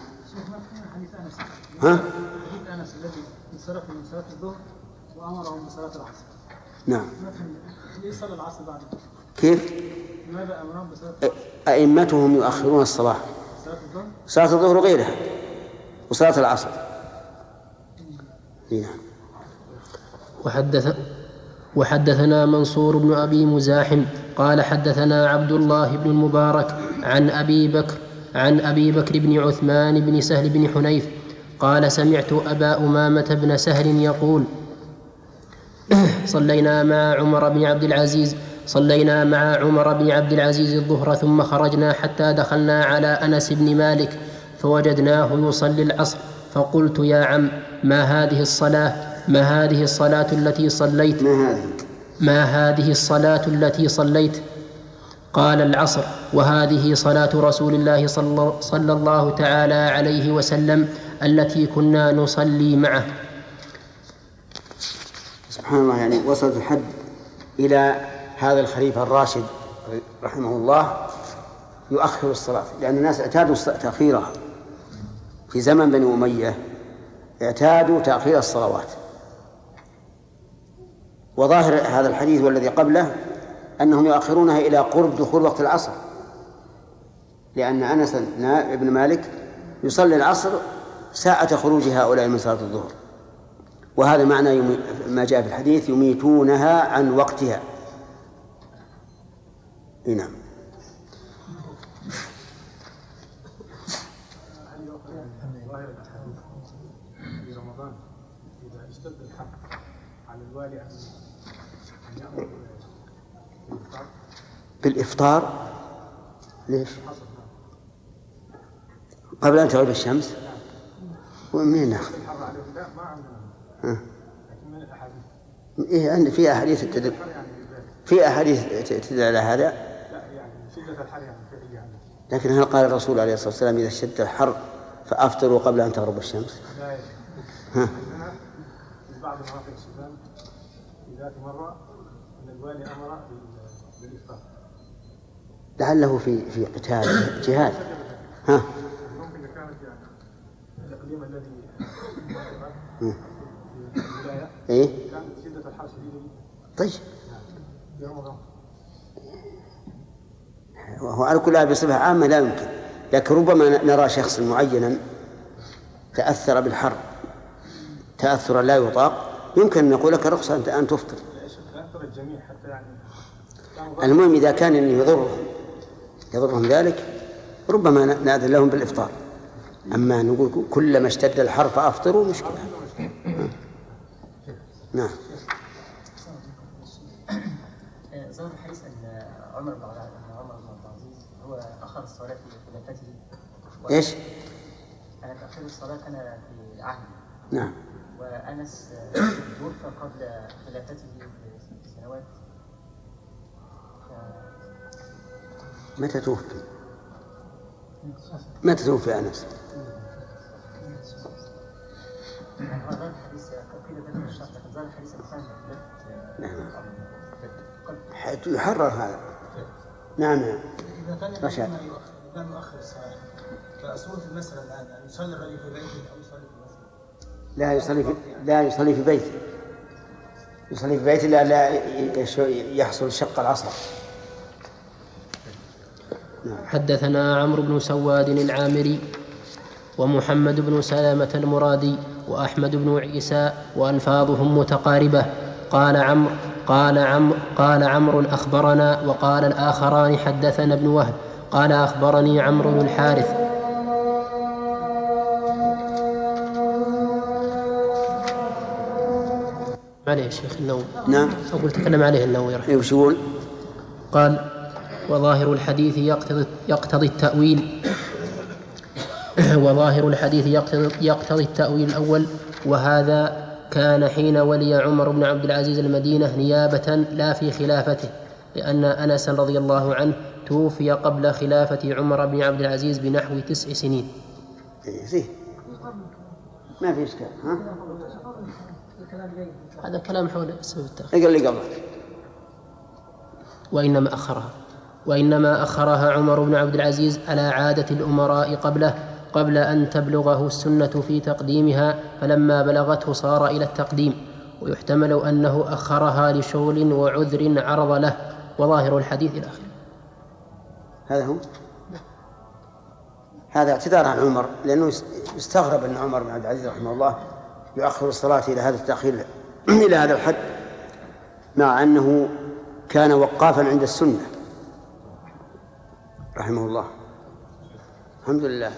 [SPEAKER 1] ها؟
[SPEAKER 9] حديث أنس الذي انصرف من صلاة الظهر وأمرهم بصلاة العصر.
[SPEAKER 1] نعم.
[SPEAKER 9] ليه صلى العصر بعد؟
[SPEAKER 1] كيف؟
[SPEAKER 9] لماذا أمرهم بصلاة؟
[SPEAKER 1] أئمتهم يؤخرون الصلاة.
[SPEAKER 9] صلاة الظهر؟
[SPEAKER 1] صلاة الظهر وغيرها، وصلاة العصر. نعم.
[SPEAKER 7] وحدث وحدثنا منصور بن أبي مزاحم قال حدثنا عبد الله بن المبارك عن أبي بكر عن أبي بكر بن عثمان بن سهل بن حنيف قال سمعت أبا أمامة بن سهل يقول صلينا مع عمر بن عبد العزيز صلينا مع عمر بن عبد العزيز الظهر ثم خرجنا حتى دخلنا على أنس بن مالك فوجدناه يصلي العصر فقلت يا عم ما هذه الصلاة ما هذه الصلاة التي صليت ما هذه الصلاة التي صليت قال العصر وهذه صلاة رسول الله صلى الله تعالى عليه وسلم التي كنا نصلي معه.
[SPEAKER 1] سبحان الله، يعني وصلت الحد إلى هذا الخليفة الراشد رحمه الله يؤخر الصلاة، لأن الناس اعتادوا تأخيرها في زمن بني أمية، اعتادوا تأخير الصلوات. وظاهر هذا الحديث والذي قبله أنهم يؤخرونها إلى قرب دخول وقت العصر، لأن أنس بن مالك يصلي العصر ساعة خروج هؤلاء من صلاة الظهر، وهذا معنى ما جاء في الحديث يميتونها عن وقتها. نعم.
[SPEAKER 9] في رمضان إذا اشتد الحر على الوالي أن يأمر بالإفطار
[SPEAKER 1] بالإفطار ليش؟ قبل أن تغيب الشمس؟ ومن ناخذ؟
[SPEAKER 9] لا ما عندنا، لكن من الأحاديث.
[SPEAKER 1] إيه في أحاديث تدل في أحاديث تدل على هذا.
[SPEAKER 9] لا يعني شدة الحر يعني فعليا.
[SPEAKER 1] لكن هل قال الرسول عليه الصلاة والسلام إذا اشتد الحر فأفطروا قبل أن تغرب الشمس؟
[SPEAKER 9] لا يعني.
[SPEAKER 1] ها.
[SPEAKER 9] في بعض مناطق السودان في ذات مرة أن الوالي أمر بالإفطار.
[SPEAKER 1] لعله في في قتال جهاد. ها.
[SPEAKER 9] ممكن إذا كانت يعني الإقليم الذي
[SPEAKER 1] في
[SPEAKER 9] الولاية
[SPEAKER 1] إيه؟
[SPEAKER 9] كانت شدة الحر شديدة.
[SPEAKER 1] طيب.
[SPEAKER 9] في رمضان.
[SPEAKER 1] وهو على كل حال بصفة عامة لا يمكن، لكن ربما نرى شخص معينا تأثر بالحر تأثرا لا يطاق، يمكن أن نقول لك الرخصة أنت أن تفطر.
[SPEAKER 9] تأثر الجميع حتى يعني.
[SPEAKER 1] المهم إذا كان يضرهم يضرهم ذلك ربما نأذن لهم بالإفطار، أما نقول كلما اشتد الحر فأفطروا مشكلة. نعم.
[SPEAKER 12] ظهر الحديث أن عمر بن عمر بن عبد العزيز هو أخر الصلاة في خلافته.
[SPEAKER 1] إيش؟
[SPEAKER 12] أنا تأخير الصلاة أنا في عهدي.
[SPEAKER 1] نعم.
[SPEAKER 12] وأنس توفى قبل خلافته بسنوات.
[SPEAKER 1] متى توفي؟ متى توفي أنس؟
[SPEAKER 12] يعني هو ظهر الحديث قيل ذلك الشرط، لكن ظهر الحديث الإنسان
[SPEAKER 1] نعم. يحرر هذا. نعم نعم.
[SPEAKER 9] إذا كان
[SPEAKER 1] رشاد.
[SPEAKER 9] لا نؤخر الصلاة، فأصول في المسألة الآن أن يصلي الرجل في بيته أو يصلي في المسجد.
[SPEAKER 1] لا يصلي في لا يصلي في بيته. يصلي في بيته لا لا يحصل شق العصر.
[SPEAKER 7] حدثنا عمرو بن سواد العامري ومحمد بن سلامة المرادي وأحمد بن عيسى وألفاظهم متقاربة. قال عمرو قال عمرو قال عمرو أخبرنا، وقال الآخران حدثنا ابن وهب قال أخبرني عمرو بن الحارث. عليه الشيخ النووي.
[SPEAKER 1] نعم.
[SPEAKER 7] أقول تكلم عليه النووي رحمه الله.
[SPEAKER 1] وش يقول؟
[SPEAKER 7] قال وظاهر الحديث يقتضي, يقتضي التأويل وظاهر الحديث يقتضي, يقتضي التأويل الأول، وهذا كان حين ولي عمر بن عبد العزيز المدينة نيابة لا في خلافته، لأن أنس رضي الله عنه توفي قبل خلافة عمر بن عبد العزيز بنحو تسع سنين.
[SPEAKER 1] زين ما في إشكال. ها؟
[SPEAKER 7] هذا كلام حول سبب التأخير.
[SPEAKER 1] اقل لي قبل.
[SPEAKER 7] وإنما أخرها وإنما أخرها عمر بن عبد العزيز على عادة الأمراء قبله قبل أن تبلغه السنة في تقديمها، فلما بلغته صار إلى التقديم، ويحتمل أنه أخرها لشغل وعذر عرض له، وظاهر الحديث إلى آخره.
[SPEAKER 1] هذا هو. هذا اعتذار عن عمر، لأنه يستغرب أن عمر بن عبد العزيز رحمه الله يؤخر الصلاة إلى هذا التأخير إلى هذا الحد، مع أنه كان وقافا عند السنة رحمه الله. الحمد لله.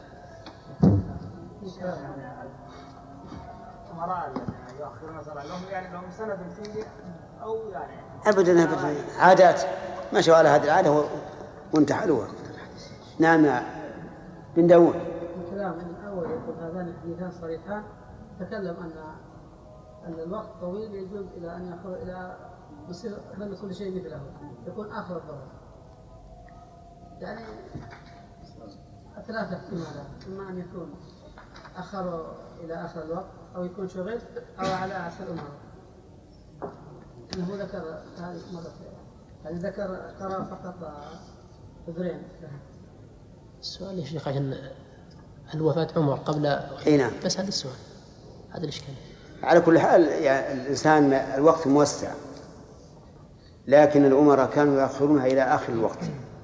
[SPEAKER 1] أبدا أبدا عادات مشوا على هذه العادة وانتحلوها. نعم يا بن داود.
[SPEAKER 13] الكلام من الأول يقول هذان الحديثان صريحان تكلم أن أن الوقت طويل يجوز إلى أن يأخذ إلى يصير بل كل شيء مثله يكون آخر الظهر. يعني ثلاثة احتمالات، إما أن يكون أخر إلى آخر الوقت أو يكون شغل أو على عشر أمور. إنه ذكر هذه مرة يعني ذكر ترى فقط عذرين.
[SPEAKER 7] السؤال يا شيخ عشان الوفاة عمر قبل
[SPEAKER 1] أي نعم.
[SPEAKER 7] بس هذا السؤال هذا الإشكال.
[SPEAKER 1] على كل حال يعني الإنسان الوقت موسع، لكن الأمراء كانوا يأخرونها إلى آخر الوقت،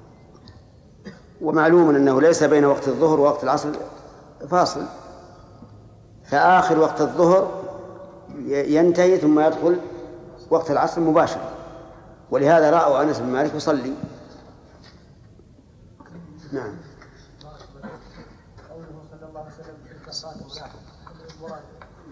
[SPEAKER 1] ومعلوم أنه ليس بين وقت الظهر ووقت العصر فاصل، فآخر وقت الظهر ينتهي ثم يدخل وقت العصر مباشرة، ولهذا رأوا أنس بن مالك يصلي. نعم.
[SPEAKER 6] قوله صلى الله عليه وسلم في الكفار المراد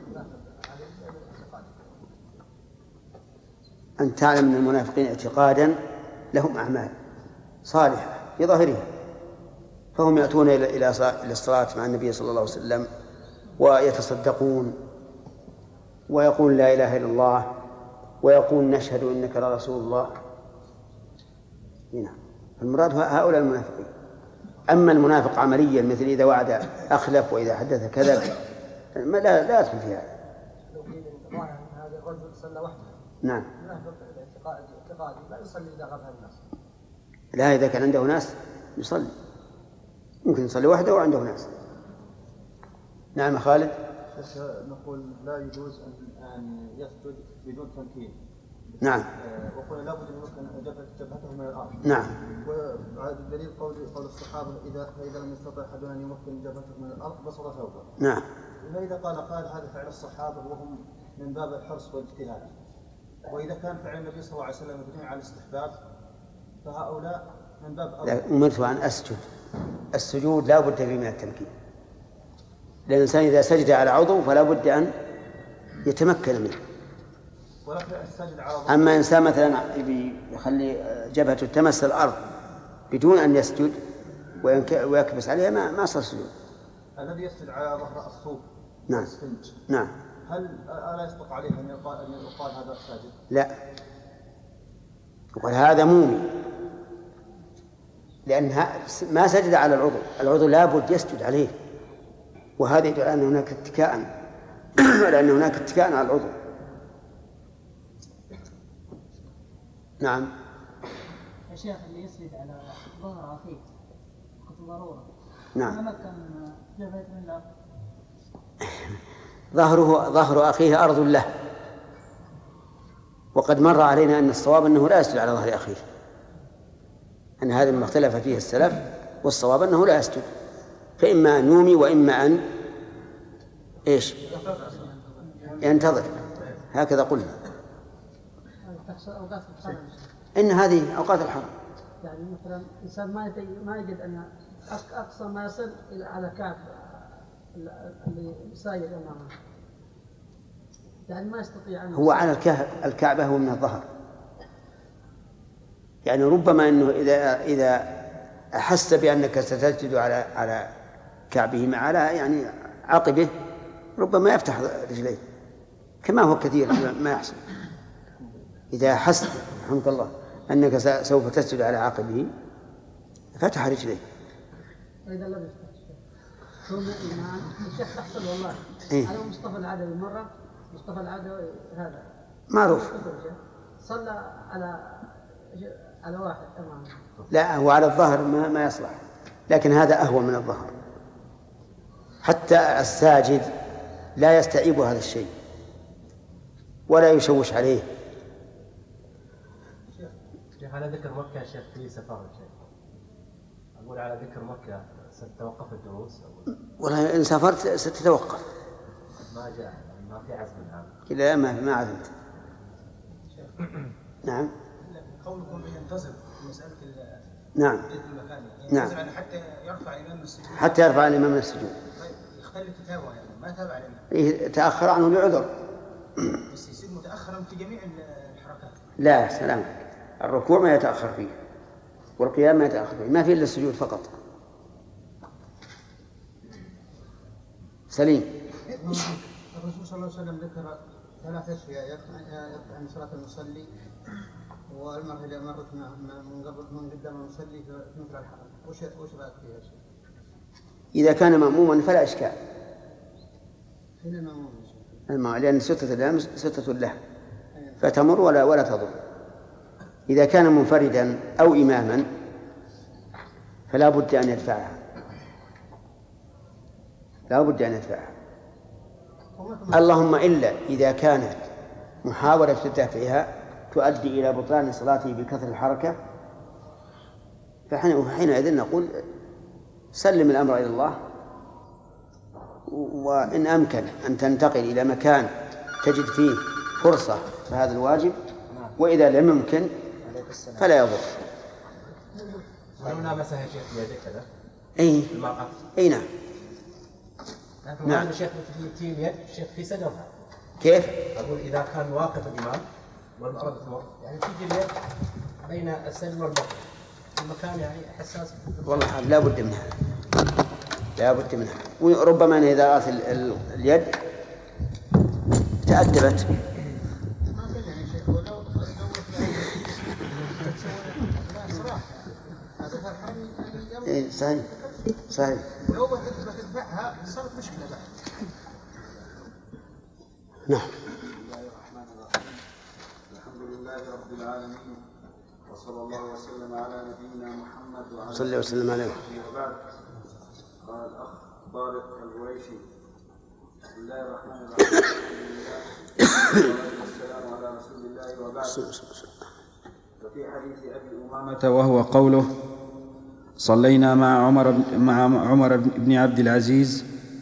[SPEAKER 1] أن تعلم من المنافقين اعتقادا لهم أعمال صالحة في ظاهرها، فهم يأتون إلى الصلاة مع النبي صلى الله عليه وسلم ويتصدقون ويقول لا إله إلا الله ويقول نشهد إنك لرسول الله. هنا المراد هؤلاء المنافقين. أما المنافق عمليا مثل إذا وعد أخلف وإذا حدث كذب لا لا يدخل في هذا.
[SPEAKER 6] هذا الرجل صلى وحده.
[SPEAKER 1] نعم.
[SPEAKER 6] اعتقادي لا يصلي إذا غاب الناس.
[SPEAKER 1] لا إذا كان عنده ناس يصلي، ممكن يصلي وحده وعنده ناس. نعم خالد.
[SPEAKER 14] نقول لا يجوز أن يسجد بدون تمكين.
[SPEAKER 1] نعم.
[SPEAKER 14] وقلنا لا بد أن جبهته من الأرض.
[SPEAKER 1] نعم.
[SPEAKER 14] والدليل قول قول الصحابة إذا فإذا لم يستطع أحدنا أن يمكن جبهته من الأرض بسط ثوبه.
[SPEAKER 1] نعم.
[SPEAKER 14] فإذا قال قال هذا فعل الصحابة وهم من باب الحرص والاجتهاد، وإذا كان فعل النبي صلى الله عليه وسلم مبني على الاستحباب فهؤلاء من باب أولى.
[SPEAKER 1] أمرت أن أسجد، السجود لا بد فيه من التمكين، لأن الإنسان إذا سجد على عضو فلا بد أن يتمكن منه. أما إنسان مثلا يخلي جبهته تمس الأرض بدون أن يسجد ويكبس عليها ما ما صار سجود.
[SPEAKER 14] الذي يسجد على ظهر الصوف
[SPEAKER 1] نعم
[SPEAKER 14] السفنج.
[SPEAKER 1] نعم.
[SPEAKER 14] هل ألا يسبق عليه أن يقال أن يقال هذا ساجد؟
[SPEAKER 1] لا، يقول هذا مومي، لأن ما سجد على العضو، العضو لابد يسجد عليه، وهذا يدل أن هناك اتكاء لأن هناك اتكاء على العضو. نعم.
[SPEAKER 13] يا شيخ اللي يسجد على ظهر أخيه وقت ضرورة.
[SPEAKER 1] نعم.
[SPEAKER 13] ما كان جبهة من الأرض.
[SPEAKER 1] ظهره ظهر أخيه أرض له، وقد مر علينا أن الصواب أنه لا يسجد على ظهر أخيه، أن هذا ما اختلف فيه السلف، والصواب أنه لا يسجد، فإما أن يومي وإما أن إيش ينتظر، هكذا قلنا. إن هذه أوقات الحرم.
[SPEAKER 13] يعني مثلا الإنسان ما ما يجد أن أقصى ما يصل إلى على كعب اللي ساير أمامه، يعني ما يستطيع أن
[SPEAKER 1] هو على الكعبة هو من الظهر، يعني ربما أنه إذا إذا أحس بأنك ستسجد على على كعبه مع على يعني عقبه ربما يفتح رجليه، كما هو كثير ما يحصل. إذا أحس رحمك الله أنك سوف تسجد على عقبه فتح رجليه.
[SPEAKER 13] وإذا لم يفتح ثم الإمام الشيخ تحصل والله.
[SPEAKER 1] إيه؟
[SPEAKER 13] على مصطفى العدوي مرة، مصطفى العدوي هذا
[SPEAKER 1] معروف
[SPEAKER 13] صلى على على واحد أمامه.
[SPEAKER 1] لا، هو على الظهر ما ما يصلح، لكن هذا أهون من الظهر. حتى الساجد لا يستعيب هذا الشيء ولا يشوش عليه.
[SPEAKER 5] شيخ على ذكر مكة شيخ في سفر شيخ، أقول على ذكر مكة ستتوقف الدروس؟
[SPEAKER 1] والله إن سافرت ستتوقف.
[SPEAKER 5] ما جاء ما في عزم الآن.
[SPEAKER 1] لا ما ما عزمت. نعم.
[SPEAKER 14] قولكم ينتظر مسألة
[SPEAKER 1] نعم.
[SPEAKER 14] المكان
[SPEAKER 1] نعم.
[SPEAKER 14] يعني حتى يرفع الإمام من السجود.
[SPEAKER 1] حتى يرفع الإمام من السجود.
[SPEAKER 14] طيب يختلف كتابه يعني ما تابع الإمام.
[SPEAKER 1] إيه تأخر عنه لعذر.
[SPEAKER 14] بس يصير متأخرا في جميع الحركات.
[SPEAKER 1] لا سلام. الركوع ما يتأخر فيه والقيام ما يتأخر فيه، ما في إلا السجود فقط. سليم.
[SPEAKER 10] الرسول صلى الله عليه وسلم ذكر ثلاث أشياء يقطع عن صلاة المصلي والمرة إذا مرت من قبل من قدام المصلي في مثل الحركة، وش وش رأيك فيها شيء؟
[SPEAKER 1] إذا كان مأموما فلا إشكال.
[SPEAKER 10] فين المأموم؟
[SPEAKER 1] الماء لأن ستة الأمام ستة له فتمر ولا ولا تضر. إذا كان منفردا أو إماما فلا بد أن يدفعها، لا بد أن يدفعها. اللهم إلا إذا كانت محاولة دفعها تؤدي إلى بطلان صلاته بكثرة الحركة، فحينئذ نقول سلم الأمر إلى الله، وإن أمكن أن تنتقل إلى مكان تجد فيه فرصة فهذا الواجب، وإذا لم يمكن فلا يضر.
[SPEAKER 5] ولو مسح شيخ بيده كذا.
[SPEAKER 1] أي.
[SPEAKER 5] المرأة.
[SPEAKER 1] أي نعم.
[SPEAKER 5] نعم. الشيخ في اليد الشيخ في صدرها.
[SPEAKER 1] كيف؟
[SPEAKER 5] أقول إذا كان واقف الإمام والمرأة تمر يعني تيجي اليد بين الصدر والبطن المكان يعني حساس.
[SPEAKER 1] والله لا بد منها، لا بد منها. وربما إذا رأت اليد تأدبت. إيه صحيح صحيح.
[SPEAKER 14] لو بتدفعها صارت مشكلة بعد.
[SPEAKER 1] نعم.
[SPEAKER 15] بسم الله الرحمن الرحيم. الحمد لله رب العالمين وصلى الله وسلم على نبينا محمد وعلى
[SPEAKER 1] صلى الله وسلم عليه.
[SPEAKER 15] وبعد. قال الأخ طارق القريشي بسم الله الرحمن الرحيم. والسلام على رسول الله وبعد. وفي حديث أبي أمامة
[SPEAKER 4] وهو قوله صلينا مع عمر مع عمر بن عبد العزيز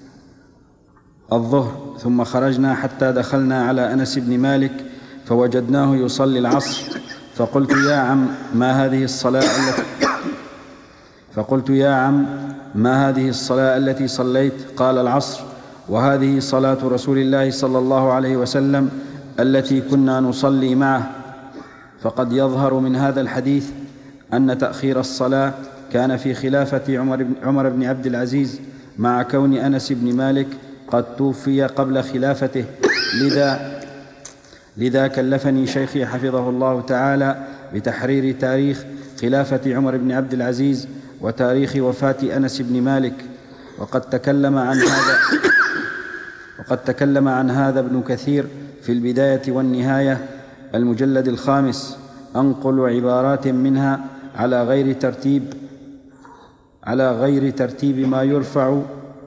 [SPEAKER 4] الظهر ثم خرجنا حتى دخلنا على أنس بن مالك فوجدناه يصلي العصر فقلت يا عم ما هذه الصلاة التي فقلت يا عم ما هذه الصلاة التي صليت؟ قال العصر، وهذه صلاة رسول الله صلى الله عليه وسلم التي كنا نصلي معه. فقد يظهر من هذا الحديث أن تأخير الصلاة كان في خلافة عمر, عمر بن عبد العزيز مع كون أنس بن مالك قد توفي قبل خلافته، لذا, لذا كلفني شيخي حفظه الله تعالى بتحرير تاريخ خلافة عمر بن عبد العزيز وتاريخ وفاة أنس بن مالك. وقد تكلم عن هذا وقد تكلم عن هذا ابن كثير في البداية والنهاية المجلد الخامس. أنقل عبارات منها على غير ترتيب على غير ترتيب ما يرفع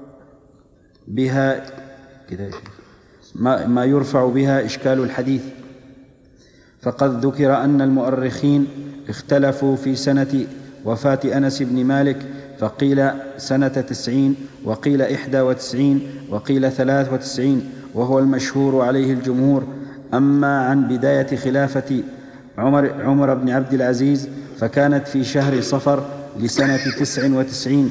[SPEAKER 4] بها ما, ما يرفع بها إشكال الحديث. فقد ذكر أن المؤرخين اختلفوا في سنة وفاة أنس بن مالك، فقيل سنة تسعين وقيل إحدى وتسعين وقيل ثلاث وتسعين، وهو المشهور عليه الجمهور. أما عن بداية خلافة عمر, عمر بن عبد العزيز فكانت في شهر صفر لسنة تسع وتسعين،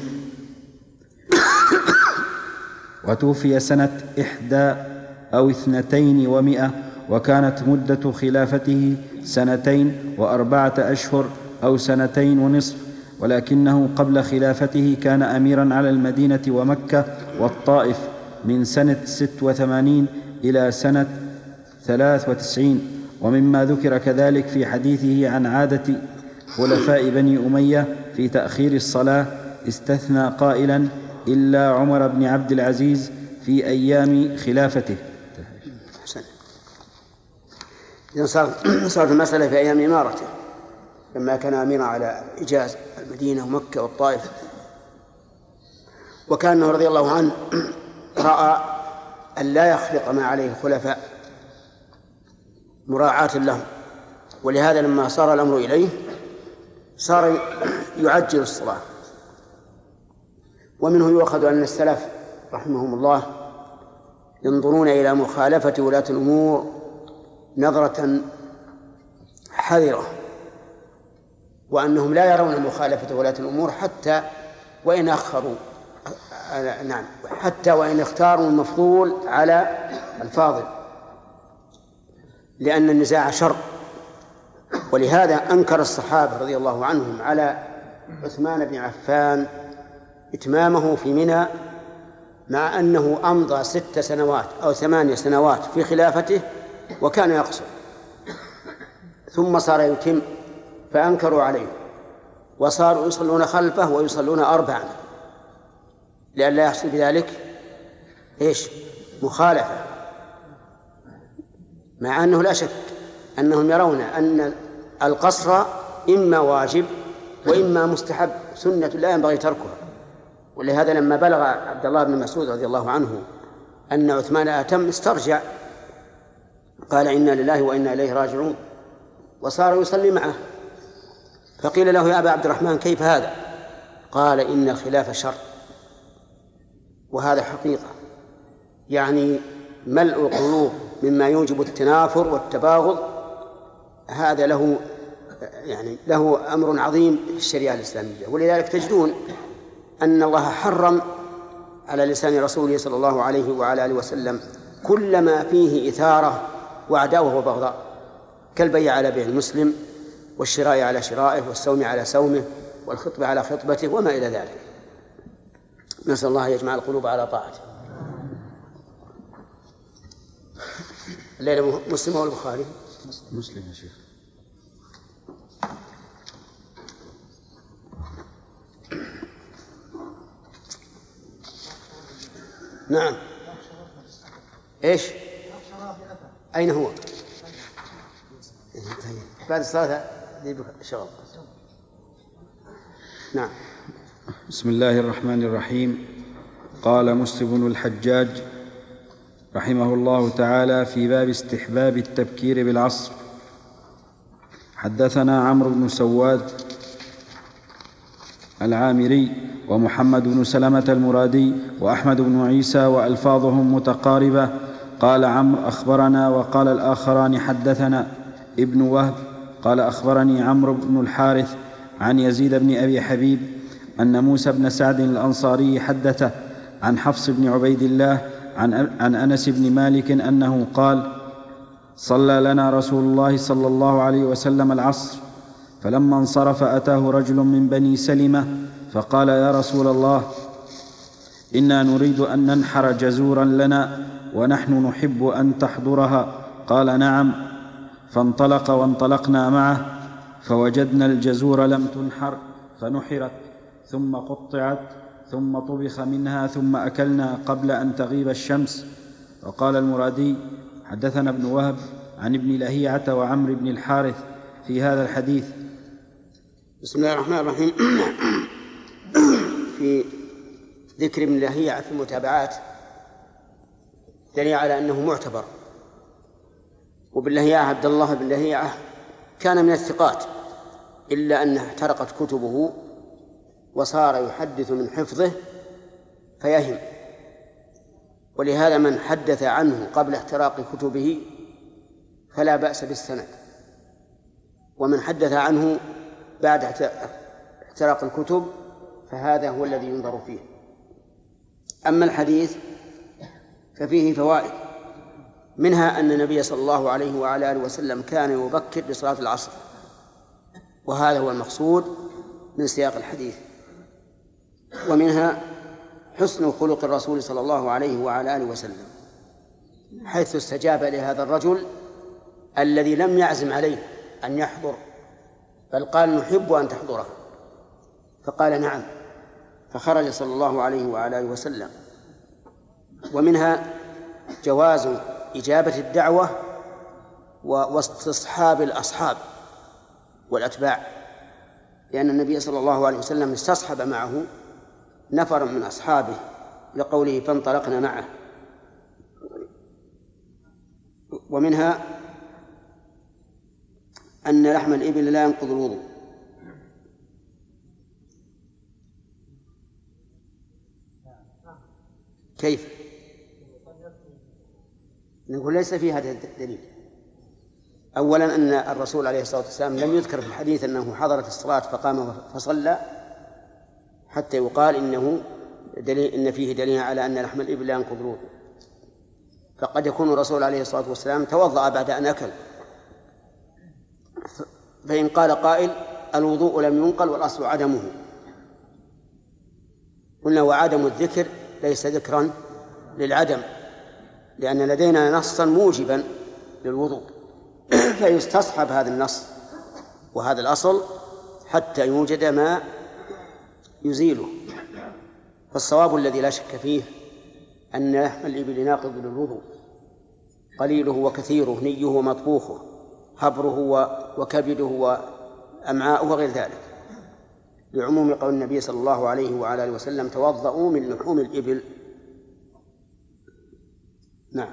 [SPEAKER 4] وتوفي سنة إحدى أو اثنتين ومئة، وكانت مدة خلافته سنتين وأربعة أشهر أو سنتين ونصف، ولكنه قبل خلافته كان أميرا على المدينة ومكة والطائف من سنة ست وثمانين إلى سنة ثلاث وتسعين. ومما ذكر كذلك في حديثه عن عادة خلفاء بني أمية في تأخير الصلاة استثنى قائلا إلا عمر بن عبد العزيز في أيام خلافته.
[SPEAKER 1] إذن صارت المسألة في أيام إمارته لما كان أميرا على الحجاز المدينة ومكة والطائف، وكان رضي الله عنه رأى أن لا يخلق ما عليه الخلفاء مراعاة لهم، ولهذا لما صار الأمر إليه صار يعجل الصلاة. ومنه يؤخذ أن السلف رحمهم الله ينظرون إلى مخالفة ولاة الأمور نظرة حذرة، وأنهم لا يرون مخالفة ولاة الأمور حتى وإن أخروا، نعم، حتى وإن اختاروا المفضول على الفاضل، لأن النزاع شر. ولهذا أنكر الصحابة رضي الله عنهم على عثمان بن عفان إتمامه في منى، مع أنه أمضى ست سنوات أو ثمانية سنوات في خلافته وكان يقصر، ثم صار يتم، فأنكروا عليه وصاروا يصلون خلفه ويصلون أربعا لئلا يحصل بذلك إيش؟ مخالفة، مع أنه لا شك أنهم يرون أن القصر إما واجب وإما مستحب، سنة لا ينبغي تركها. ولهذا لما بلغ عبد الله بن مسعود رضي الله عنه أن عثمان أتم استرجع، قال إنا لله وإنا إليه راجعون، وصار يصلي معه. فقيل له يا أبا عبد الرحمن كيف هذا؟ قال إن الخلاف شر، وهذا حقيقة، يعني ملء القلوب مما يوجب التنافر والتباغض، هذا له يعني له أمر عظيم في الشريعة الإسلامية. ولذلك تجدون أن الله حرم على لسان رسوله صلى الله عليه وعلى آله وسلم كل ما فيه إثارة وعداوة وبغضاء، كالبيع على بيع المسلم، والشراء على شرائه، والسوم على سومه، والخطبة على خطبته، وما إلى ذلك. نسأل الله يجمع القلوب على طاعته. الليلة مسلم أو البخاري؟
[SPEAKER 4] مسلم يا شيخ.
[SPEAKER 1] نعم. إيش؟ أين هو؟ بعد الصلاة شغل. نعم.
[SPEAKER 4] بسم الله الرحمن الرحيم. قال مسلم بن الحجاج رحمه الله تعالى في باب استحباب التبكير بالعصر: حدثنا عمرو بن سواد العامري ومحمد بن سلمة المرادي وأحمد بن عيسى وألفاظهم متقاربة. قال عمرو أخبرنا، وقال الآخران حدثنا ابن وهب قال أخبرني عمرو بن الحارث عن يزيد بن أبي حبيب أن موسى بن سعد الأنصاري حدثه عن حفص بن عبيد الله عن, عن أنس بن مالك أنه قال: صلى لنا رسول الله صلى الله عليه وسلم العصر، فلما انصرف أتاه رجل من بني سلمة فقال: يا رسول الله، إنا نريد أن ننحر جزورا لنا ونحن نحب أن تحضرها. قال: نعم. فانطلق وانطلقنا معه، فوجدنا الجزور لم تنحر فنحرت ثم قطعت ثم طبخ منها ثم أكلنا قبل أن تغيب الشمس. وقال المرادي: حدثنا ابن وهب عن ابن لهيعة وعمرو بن الحارث في هذا الحديث.
[SPEAKER 1] بسم الله الرحمن الرحيم. في ذكر ابن لهيعة في المتابعات دليل على أنه معتبر. وابن لهيعة عبد الله بن لهيعة كان من الثقات، إلا أنها احترقت كتبه وصار يحدث من حفظه فيهم، ولهذا من حدث عنه قبل احتراق كتبه فلا بأس بالسند، ومن حدث عنه بعد احتراق الكتب فهذا هو الذي ينظر فيه. أما الحديث ففيه فوائد، منها أن النبي صلى الله عليه وعلى آله وسلم كان يبكر بصلاة العصر، وهذا هو المقصود من سياق الحديث. ومنها حسن خلق الرسول صلى الله عليه وعلى آله وسلم، حيث استجاب لهذا الرجل الذي لم يعزم عليه أن يحضر، بل قال: نحب أن تحضره، فقال: نعم، فخرج صلى الله عليه وعلى آله وسلم. ومنها جواز إجابة الدعوة واستصحاب الأصحاب والأتباع، لأن النبي صلى الله عليه وسلم استصحب معه نفر من أصحابه لقوله: فانطلقنا معه. ومنها أن لحم الإبل لا ينقض الوضوء. كيف؟ نقول ليس في هذا الدليل. أولا أن الرسول عليه الصلاة والسلام لم يذكر في الحديث أنه حضرت الصلاة فقام فصلى حتى يقال إنه دليل إن فيه دليل على أن لحم الإبل لا ينقض الوضوء. فقد يكون الرسول عليه الصلاة والسلام توضأ بعد أن أكل، فإن قال قائل الوضوء لم ينقل والأصل عدمه، قلنا وعدم الذكر ليس ذكرا للعدم، لأن لدينا نصا موجبا للوضوء فيستصحب هذا النص وهذا الأصل حتى يوجد ما يزيله. فالصواب الذي لا شك فيه أن لحم الإبل ناقض للوضوء، قليله وكثيره، نيه ومطبوخه، هبره وكبده وأمعاؤه وغير ذلك، لعموم قول النبي صلى الله عليه وعلى آله وسلم توضؤوا من لحوم الإبل. نعم.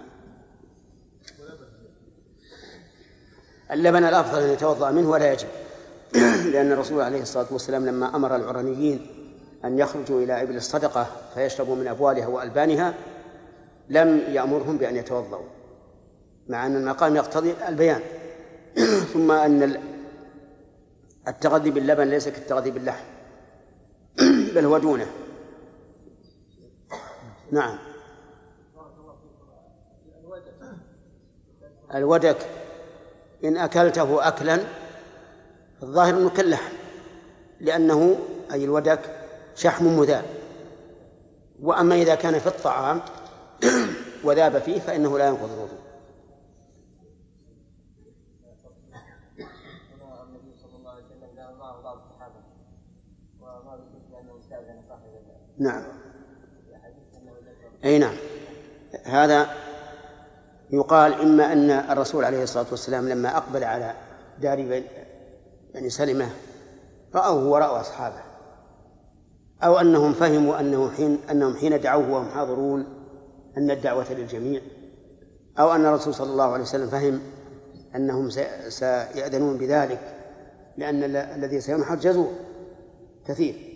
[SPEAKER 1] اللبن الأفضل أن يتوضأ منه ولا يجب، لأن الرسول عليه الصلاة والسلام لما أمر العرنيين أن يخرجوا إلى إبل الصدقة فيشربوا من أبوالها وألبانها لم يأمرهم بأن يتوضأوا، مع أن المقام يقتضي البيان. ثم أن التغذي باللبن ليس كالتغذي باللحم بل هو دونه. نعم. الودك إن أكلته أكلا الظاهر أنه كاللحم، لأنه أي الودك شحم مذاب، وأما إذا كان في الطعام وذاب فيه فإنه لا ينقض الوضوء. نعم. أي نعم. هذا يقال إما أن الرسول عليه الصلاة والسلام لما أقبل على دار يعني سلمة رأوه ورأوا أصحابه، أو أنهم فهموا أنه حين أنهم حين دعوه وهم حاضرون أن الدعوة للجميع، أو أن الرسول صلى الله عليه وسلم فهم أنهم سيأذنون بذلك، لأن الذي سينحر جزور كثير.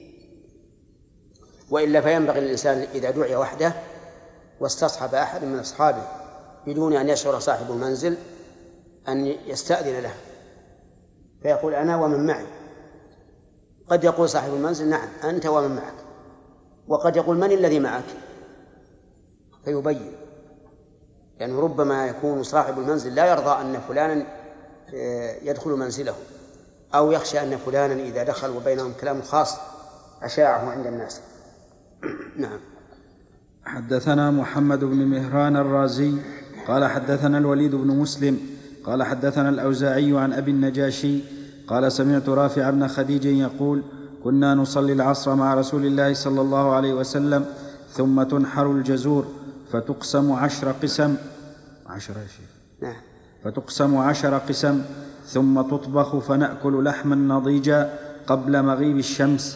[SPEAKER 1] وإلا فينبغي للإنسان إذا دعي وحده واستصحب أحد من أصحابه بدون أن يشعر صاحب المنزل أن يستأذن له فيقول أنا ومن معي. قد يقول صاحب المنزل نعم أنت ومن معك، وقد يقول من الذي معك فيبين، لأنه يعني ربما يكون صاحب المنزل لا يرضى أن فلانا يدخل منزله، أو يخشى أن فلانا إذا دخل وبينهم كلام خاص أشاعه عند الناس. نعم.
[SPEAKER 4] حدثنا محمد بن مهران الرازي قال حدثنا الوليد بن مسلم قال حدثنا الأوزاعي عن أبي النجاشي قال سمعت رافع بن خديج يقول كنا نصلي العصر مع رسول الله صلى الله عليه وسلم ثم تنحر الجزور فتقسم عشر قسم عشر يا شيخ
[SPEAKER 1] نعم
[SPEAKER 4] فتقسم عشر قسم ثم تطبخ فنأكل لحما نضيجا قبل مغيب الشمس.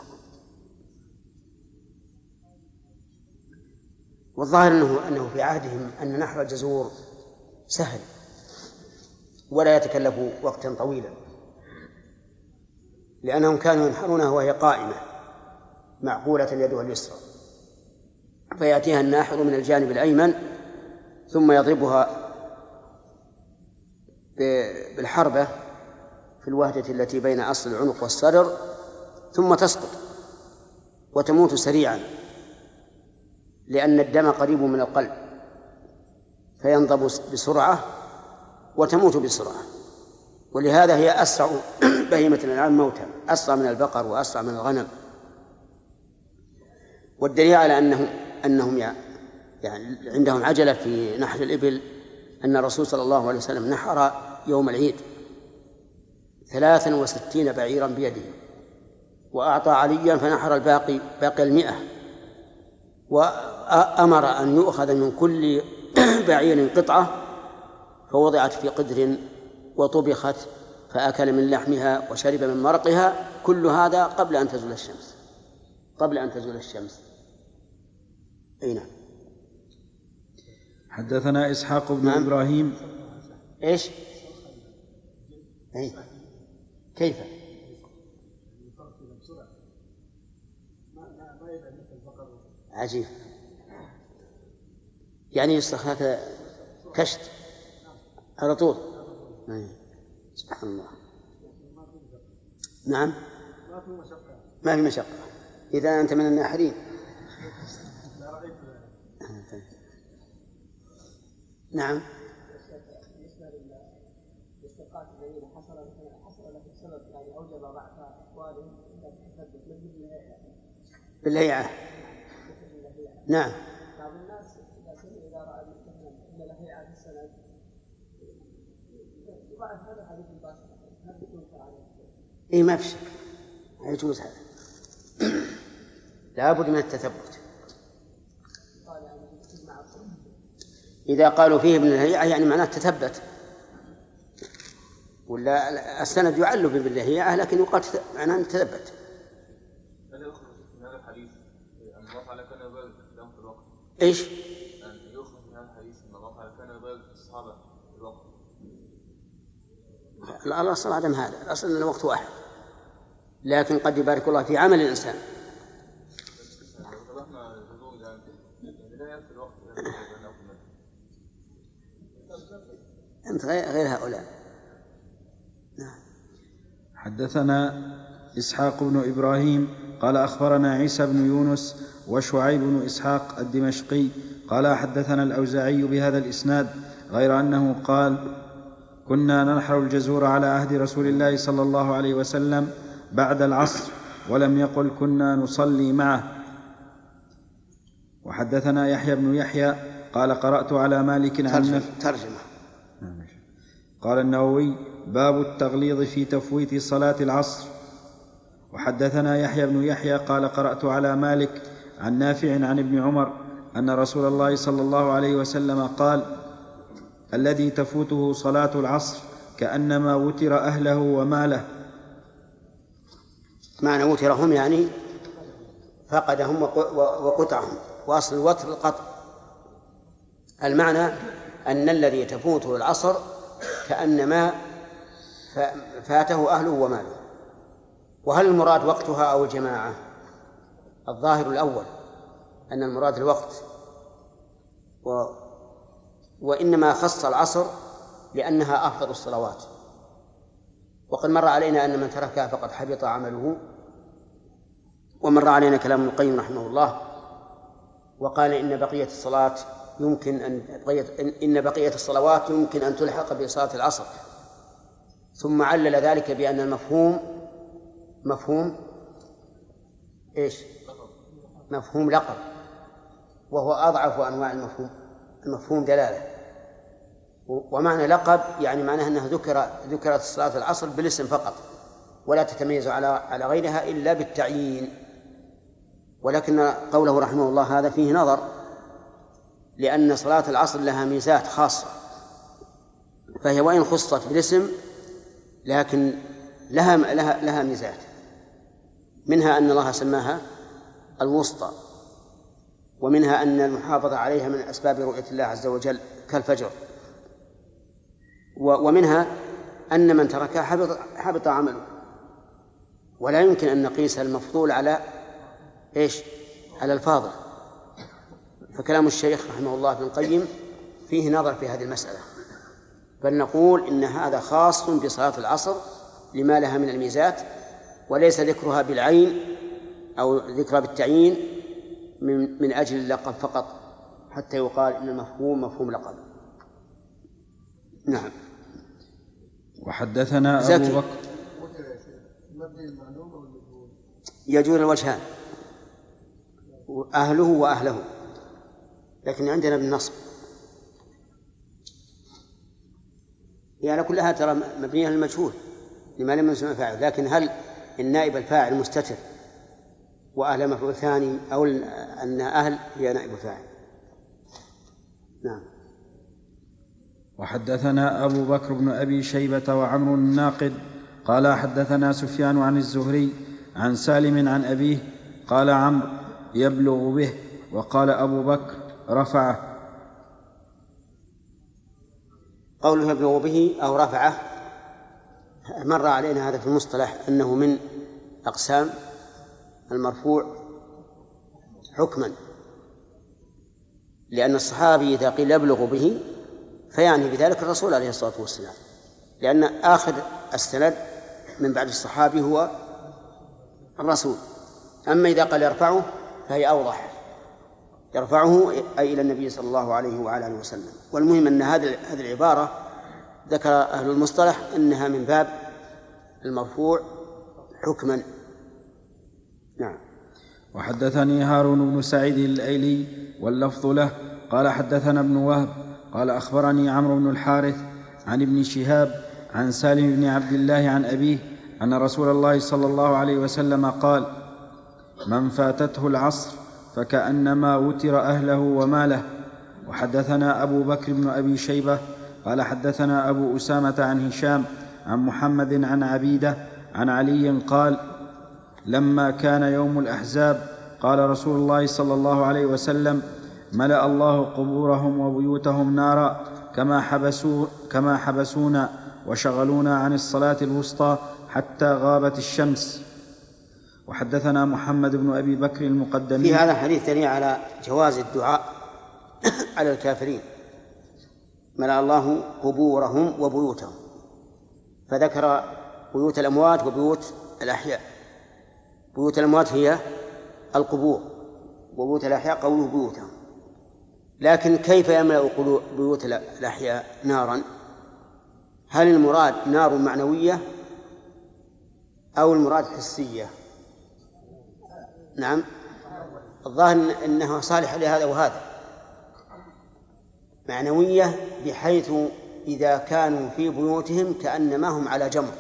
[SPEAKER 1] والظاهر أنه, أنه في عهدهم أن نحر الجزور سهل ولا يتكلف وقتا طويلا، لأنهم كانوا ينحرونها وهي قائمة معقولة يدها اليسرى، فيأتيها الناحر من الجانب الأيمن ثم يضربها بالحربة في الوهدة التي بين أصل العنق والصدر ثم تسقط وتموت سريعا، لأن الدم قريب من القلب فينضب بسرعة وتموت بسرعة، ولهذا هي أسرع بهيمة الأنعام موتا، أسرع من البقر وأسرع من الغنم. والدليل على أنهم أنهم يعني عندهم عجلة في نحر الإبل أن الرسول صلى الله عليه وسلم نحر يوم العيد ثلاثا وستين بعيرا بيده، وأعطى عليا فنحر الباقي باقي المئة، وأمر أن يؤخذ من كل بعير قطعة فوضعت في قدر وطبخت فأكل من لحمها وشرب من مرقها، كل هذا قبل أن تزول الشمس قبل أن تزول الشمس. أي نعم.
[SPEAKER 4] حدثنا إسحاق بن نعم. إبراهيم
[SPEAKER 1] إيش أي كيف عجيب، يعني يصلح هذا كشت على طول. سبحان الله. نعم ما في مشقة إذا أنت من الناحرين. نعم بالهيعة. نعم
[SPEAKER 13] بعض الناس إذا سمع إذا رأى أن الهيعة في السند يضعف هذا الحديث مباشرة، هل يكون فعلا؟
[SPEAKER 1] إيه ما في شك يجوز هذا. لا بد من التثبت. إذا قالوا فيه ابن الهيعة يعني معناه تثبت، ولا السند يعل بالهيعة لكن يقال معناه تثبت.
[SPEAKER 8] هل يخرج من هذا الحديث أن الله تعالى كان يبارك لهم في الوقت؟
[SPEAKER 1] إيش؟
[SPEAKER 8] أن يخرج من هذا الحديث أن الله تعالى كان يبارك الصحابة في الوقت؟
[SPEAKER 1] الأصل عدم هذا، الأصل أن الوقت واحد، لكن قد يبارك الله في عمل الإنسان. أنت غير هؤلاء. نعم.
[SPEAKER 4] حدثنا إسحاق بن إبراهيم قال أخبرنا عيسى بن يونس وشعيب بن إسحاق الدمشقي قال حدثنا الأوزاعي بهذا الإسناد غير أنه قال كنا ننحر الجزور على عهد رسول الله صلى الله عليه وسلم بعد العصر، ولم يقل كنا نصلي معه. وحدثنا يحيى بن يحيى قال قرأت على مالك عن
[SPEAKER 1] ترجمة.
[SPEAKER 4] قال النووي باب التغليظ في تفويت صلاة العصر. وحدثنا يحيى بن يحيى قال قرأت على مالك عن نافع عن ابن عمر أن رسول الله صلى الله عليه وسلم قال الذي تفوته صلاة العصر كأنما وتر أهله وماله.
[SPEAKER 1] معنى وترهم يعني فقدهم وقطعهم، وأصل الوتر القطع. المعنى أن الذي تفوته العصر كأنما فاته أهله وماله. وهل المراد وقتها أو الجماعة؟ الظاهر الأول أن المراد الوقت، و وإنما خص العصر لأنها أفضل الصلوات. وقد مر علينا أن من تركها فقد حبط عمله، ومر علينا كلام ابن القيم رحمه الله وقال إن بقية الصلاة يمكن أن إن بقية الصلوات يمكن أن تلحق بصلاة العصر، ثم علل ذلك بأن المفهوم مفهوم إيش؟ مفهوم لقب، وهو أضعف أنواع المفهوم، المفهوم دلالة. ومعنى لقب يعني معناه أنها ذكر ذكرت صلاة العصر بالاسم فقط، ولا تتميز على على غيرها إلا بالتعيين. ولكن قوله رحمه الله هذا فيه نظر، لأن صلاة العصر لها ميزات خاصة، فهي وإن خصت بالاسم لكن لها لها لها ميزات، منها أن الله سماها الوسطى، ومنها أن المحافظة عليها من أسباب رؤية الله عز وجل كالفجر، ومنها أن من تركها حبط, حبط عمله. ولا يمكن أن نقيس المفضول على إيش؟ على الفاضل. فكلام الشيخ رحمه الله ابن القيم فيه نظر في هذه المسألة، بل نقول إن هذا خاص بصلاة العصر لما لها من الميزات، وليس ذكرها بالعين أو ذكرها بالتعيين من, من أجل اللقب فقط، حتى يقال إن المفهوم مفهوم لقب. نعم.
[SPEAKER 4] وحدثنا أبو بكر
[SPEAKER 1] يجوز الوجهان، أهله وأهله، لكن عندنا بالنصب هي على كلها ترى مبنية للمجهول لما لم يسمى فاعل. لكن هل النائب الفاعل مستتر وأهل مفعول ثاني، أو أن أهل هي نائب الفاعل؟ نعم.
[SPEAKER 4] وحدثنا أبو بكر بن أبي شيبة وعمر الناقد قال حدثنا سفيان عن الزهري عن سالم عن أبيه قال عمرو يبلغ به، وقال أبو بكر رفعه.
[SPEAKER 1] قوله يبلغ به أو رفعه مر علينا هذا في المصطلح أنه من أقسام المرفوع حكما، لأن الصحابي إذا قيل يبلغ به فيعني بذلك الرسول عليه الصلاة والسلام، لأن آخر السند من بعد الصحابي هو الرسول. أما إذا قال يرفعه فهي أوضح، يرفعه أي إلى النبي صلى الله عليه وعلى آله وسلم. والمهم أن هذه هذه العبارة ذكر أهل المصطلح أنها من باب المرفوع حكما. نعم.
[SPEAKER 4] وحدثني هارون بن سعيد الأيلي واللفظ له قال حدثنا ابن وهب قال أخبرني عمرو بن الحارث عن ابن شهاب عن سالم بن عبد الله عن أبيه أن رسول الله صلى الله عليه وسلم قال: من فاتته العصر فكأنما وتر أهله وماله. وحدثنا أبو بكر بن أبي شيبة قال حدثنا أبو أسامة عن هشام عن محمد عن عبيدة عن علي قال: لما كان يوم الأحزاب قال رسول الله صلى الله عليه وسلم: ملأ الله قبورهم وبيوتهم نارا كما, حبسوا كما حبسونا وشغلونا عن الصلاة الوسطى حتى غابت الشمس. وحدثنا محمد بن أبي بكر المقدمي.
[SPEAKER 1] في هذا الحديث دليل على جواز الدعاء على الكافرين. ملأ الله قبورهم وبيوتهم، فذكر بيوت الأموات وبيوت الأحياء. بيوت الأموات هي القبور، وبيوت الأحياء قوله بيوتهم. لكن كيف يملأ بيوت الأحياء نارا؟ هل المراد نار معنوية أو المراد حسية؟ نعم، الظاهر أنه صالح لهذا وهذا. معنوية بحيث إذا كانوا في بيوتهم كأنما هم على جمر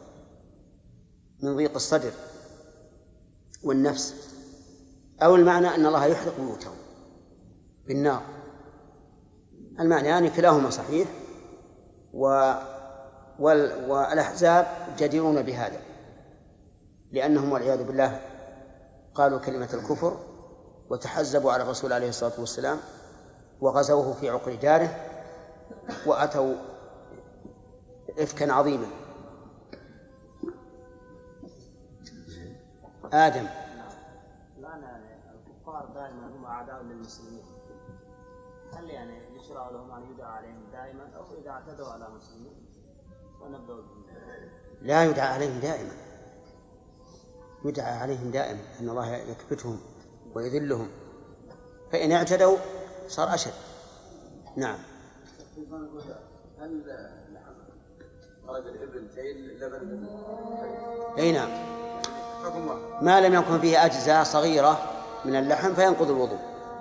[SPEAKER 1] من ضيق الصدر والنفس، أو المعنى أن الله يحرق بيوتهم بالنار. المعنى يعني كلاهما صحيح، و والأحزاب جديرون بهذا، لأنهم والعياذ بالله قالوا كلمة الكفر وتحزبوا على الرسول عليه الصلاة والسلام وغزوه في عقر داره وأتوا إفكا عظيما. آدم.
[SPEAKER 11] الآن الكفار دائما هم أعداء للمسلمين، هل يعني يشرع لهم أن يدعى عليهم دائما أو إذا اعتدوا على المسلمين ونبدأ؟
[SPEAKER 1] لا يدعى عليهم دائما، يدعى عليهم دائما أن الله يكبتهم ويذلهم، فإن اعتدوا صار أشد. نعم.
[SPEAKER 15] هل خرج الإبل تيل لبن؟
[SPEAKER 1] أي نعم، ما لم يكن فيه أجزاء صغيرة من اللحم فينقض الوضوء.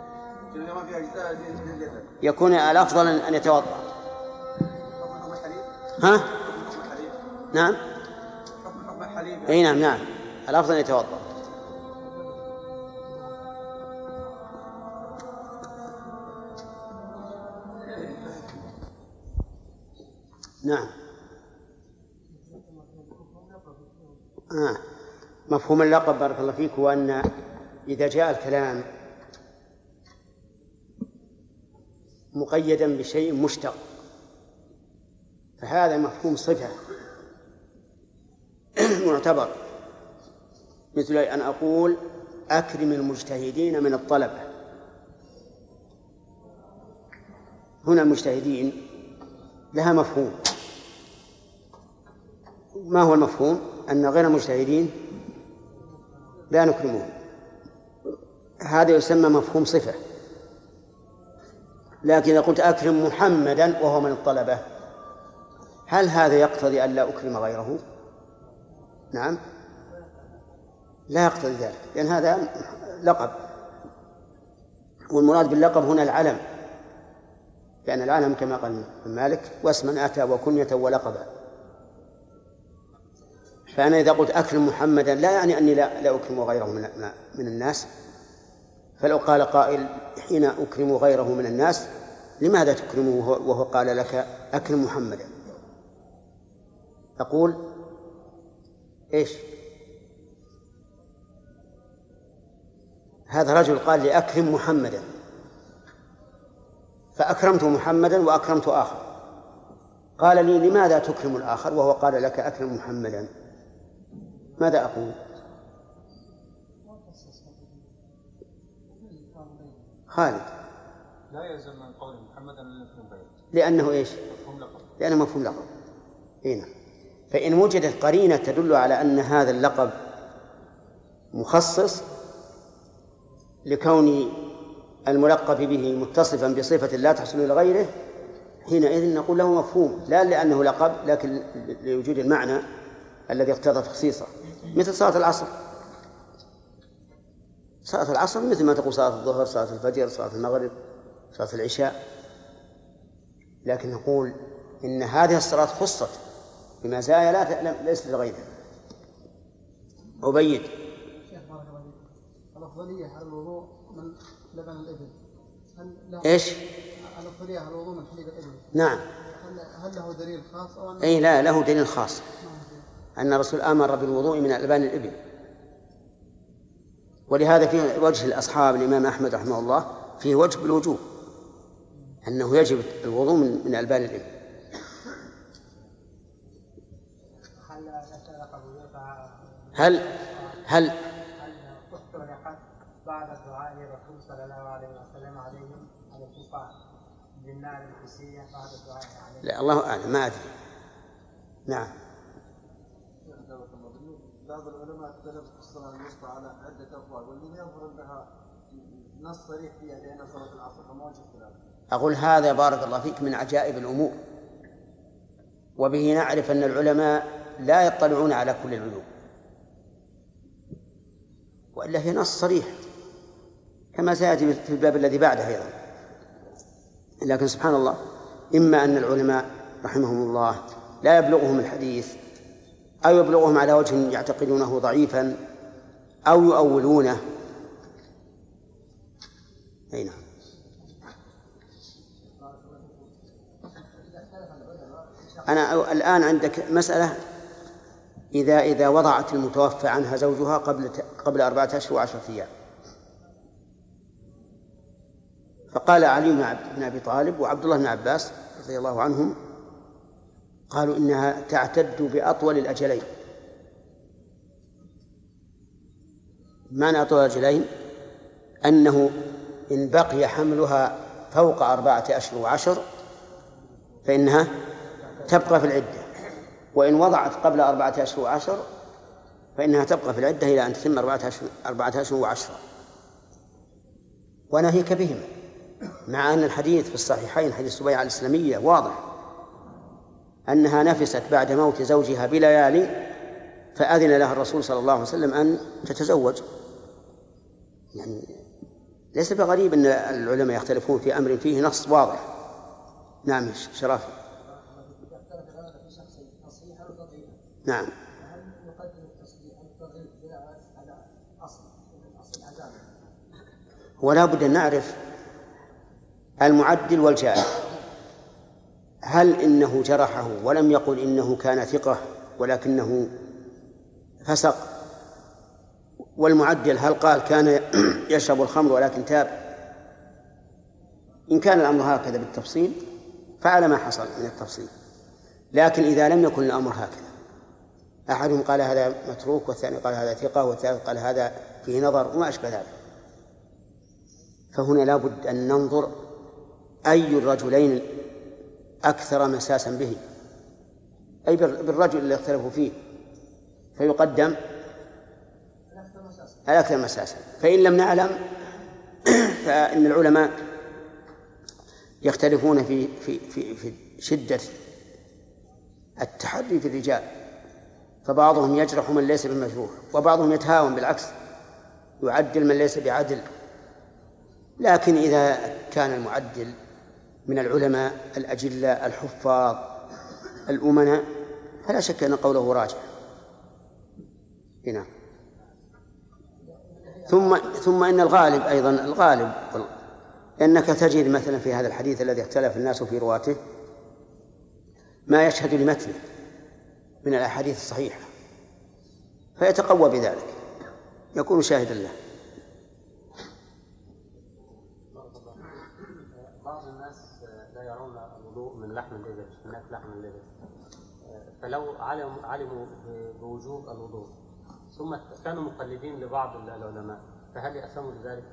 [SPEAKER 1] يكون الأفضل أن يتوضأ. ها؟ نعم. أي نعم نعم، الأفضل أن يتوضأ. نعم. آه. مفهوم اللقب بارك الله فيك هو أن إذا جاء الكلام مقيدا بشيء مشتق فهذا مفهوم صفة معتبر، مثل أن أقول أكرم المجتهدين من الطلبة. هنا المجتهدين لها مفهوم. ما هو المفهوم؟ أن غير المجتهدين لا نكرمهم، هذا يسمى مفهوم صفة. لكن إذا قلت أكرم محمدا وهو من الطلبة، هل هذا يقتضي أن لا أكرم غيره؟ نعم، لا يقتضي ذلك، لأن هذا لقب، والمراد باللقب هنا العلم، لأن العلم كما قال مالك واسما أتى وكنية ولقبا. فأنا إذا قلت أكرم محمدا لا يعني أني لا, لا أكرم غيره من, من الناس. فلو قال قائل حين أكرم غيره من الناس لماذا تكرمه وهو قال لك أكرم محمدا؟ أقول إيش؟ هذا رجل قال لي أكرم محمدا، فأكرمت محمدا وأكرمت آخر، قال لي لماذا تكرم الآخر وهو قال لك أكرم محمدا؟ ماذا أقول؟ خالد.
[SPEAKER 14] لا يلزم من قول محمدا أن يكرم غيره،
[SPEAKER 1] لأنه إيش؟
[SPEAKER 14] مفهوم لقب.
[SPEAKER 1] لأنه مفهوم لقب. هنا. فإن وجدت قرينة تدل على أن هذا اللقب مخصص لكون الملقب به متصفا بصفة لا تحصل لغيره، حينئذ نقول له مفهوم، لا لأنه لقب لكن لوجود المعنى الذي اقتضى تخصيصه. مثل صلاة العصر، صلاة العصر مثل ما تقول صلاة الظهر، صلاة الفجر، صلاة المغرب، صلاة العشاء، لكن نقول إن هذه الصلاة خصت بمزايا لا ليست لغيرها. عبيد.
[SPEAKER 2] شيخ بارك الله فيك، الأفضلية على الوضوء من لبن الإبل، هل له
[SPEAKER 1] إيش؟
[SPEAKER 2] الأفضلية على الوضوء من حليب الإبل؟
[SPEAKER 1] نعم.
[SPEAKER 2] هل, هل له دليل خاص أو أنه؟
[SPEAKER 1] أي لا، له دليل خاص، أن الرسول أمر بالوضوء من ألبان الإبل، ولهذا في وجه الأصحاب الإمام أحمد رحمه الله فيه وجه بالوجوب أنه يجب الوضوء من, من ألبان الإبل. هل هل
[SPEAKER 16] هل اختلفت بعد دعاء الرسول صلى الله عليه وسلم عليهم على الكفار بالنار الحسية بعد الدعاء عليهم؟
[SPEAKER 1] لا، الله أعلم، ما أدري. نعم.
[SPEAKER 14] بعض العلماء اختلفوا في الصلاة الوسطى على عدة أقوال، والذي يظهر أنها نص صريح فيها لأن صلاة العصر، فما وجه اختلاف.
[SPEAKER 1] أقول هذا بارك الله فيك من عجائب الأمور، وبه نعرف أن العلماء لا يطلعون على كل العلوم، وإلا هي نص صريح كما سيأتي في الباب الذي بعده أيضا. لكن سبحان الله، إما أن العلماء رحمهم الله لا يبلغهم الحديث، أو يبلغهم على وجه يعتقدونه ضعيفا، أو يؤولونه. أي نعم. أنا الآن عندك مسألة، إذا إذا وضعت المتوفى عنها زوجها قبل قبل أربعة أشهر وعشرة أيام، فقال علي بن أبي طالب وعبد الله بن عباس رضي الله عنهم، قالوا إنها تعتد بأطول الأجلين. معنى أطول الأجلين أنه إن بقي حملها فوق أربعة أشهر وعشر فإنها تبقى في العدة، وإن وضعت قبل أربعة أشهر وعشر فإنها تبقى في العدة إلى أن تتم أربعة أشهر أربعة أشهر وعشرة. وناهيك بهما، مع أن الحديث في الصحيحين حديث سبيعة الإسلامية واضح أنها نفست بعد موت زوجها بليالي فأذن لها الرسول صلى الله عليه وسلم أن تتزوج. يعني ليس بغريب أن العلماء يختلفون في أمر فيه نص واضح. نعم شرافي. نعم. ولا بد أن نعرف المعدل والجائر، هل إنه جرحه ولم يقل إنه كان ثقة ولكنه فسق، والمعدل هل قال كان يشرب الخمر ولكن تاب؟ إن كان الأمر هكذا بالتفصيل فعلى ما حصل من التفصيل، لكن إذا لم يكن الأمر هكذا، أحدهم قال هذا متروك والثاني قال هذا ثقة والثالث قال هذا فيه نظر وما أشبه ذلك، فهنا لابد أن ننظر أي الرجلين أكثر مساسا به، أي بالرجل اللي اختلفوا فيه، فيقدم الأكثر مساسا. فإن لم نعلم فإن العلماء يختلفون في في في في شدة التحري في الرجال، فبعضهم يجرح من ليس بمجروح، وبعضهم يتهاون بالعكس يعدل من ليس بعدل. لكن إذا كان المعدل من العلماء الأجلاء الحفاظ الأمناء فلا شك أن قوله راجع. هنا ثم ثم إن الغالب أيضا الغالب أنك تجد مثلا في هذا الحديث الذي اختلف الناس في رواته ما يشهد لمتنه من الأحاديث الصحيحة فيتقوى بذلك، يكون شاهدا له.
[SPEAKER 5] بعض الناس لا يرون الوضوء من لحم الإبل، من أكل لحم الإبل، فلو علموا علموا بوجوب الوضوء ثم كانوا مقلدين لبعض العلماء فهل يأثموا لذلك؟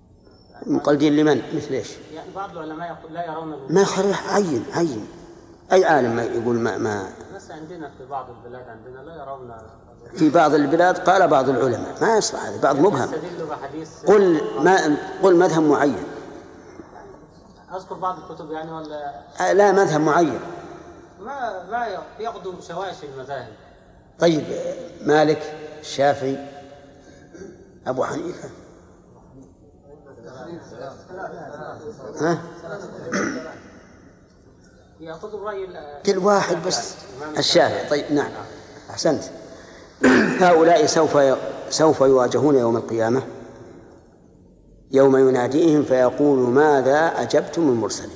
[SPEAKER 1] مقلدين لمن؟ مثل ايش؟
[SPEAKER 5] يعني بعض العلماء لا يرون الوضوء.
[SPEAKER 1] ما خليح عين عين أي عالم ما يقول ما, ما
[SPEAKER 5] بس عندنا في بعض البلاد عندنا لا يرون.
[SPEAKER 1] في بعض البلاد قال بعض العلماء ما يصلح هذا، بعض مبهم. قل ما قل مذهب معين.
[SPEAKER 5] أذكر بعض الكتب يعني ولا
[SPEAKER 1] لا مذهب معين.
[SPEAKER 5] ما لا يقدم شوائش المذاهب.
[SPEAKER 1] طيب مالك، الشافعي، أبو حنيفة، ها؟
[SPEAKER 5] يأخذ الرأي
[SPEAKER 1] كل واحد بس. الشافعي. طيب نعم أحسنت. هؤلاء سوف سوف يواجهون يوم القيامة يوم يناديهم فيقول ماذا أجبتم المرسلين؟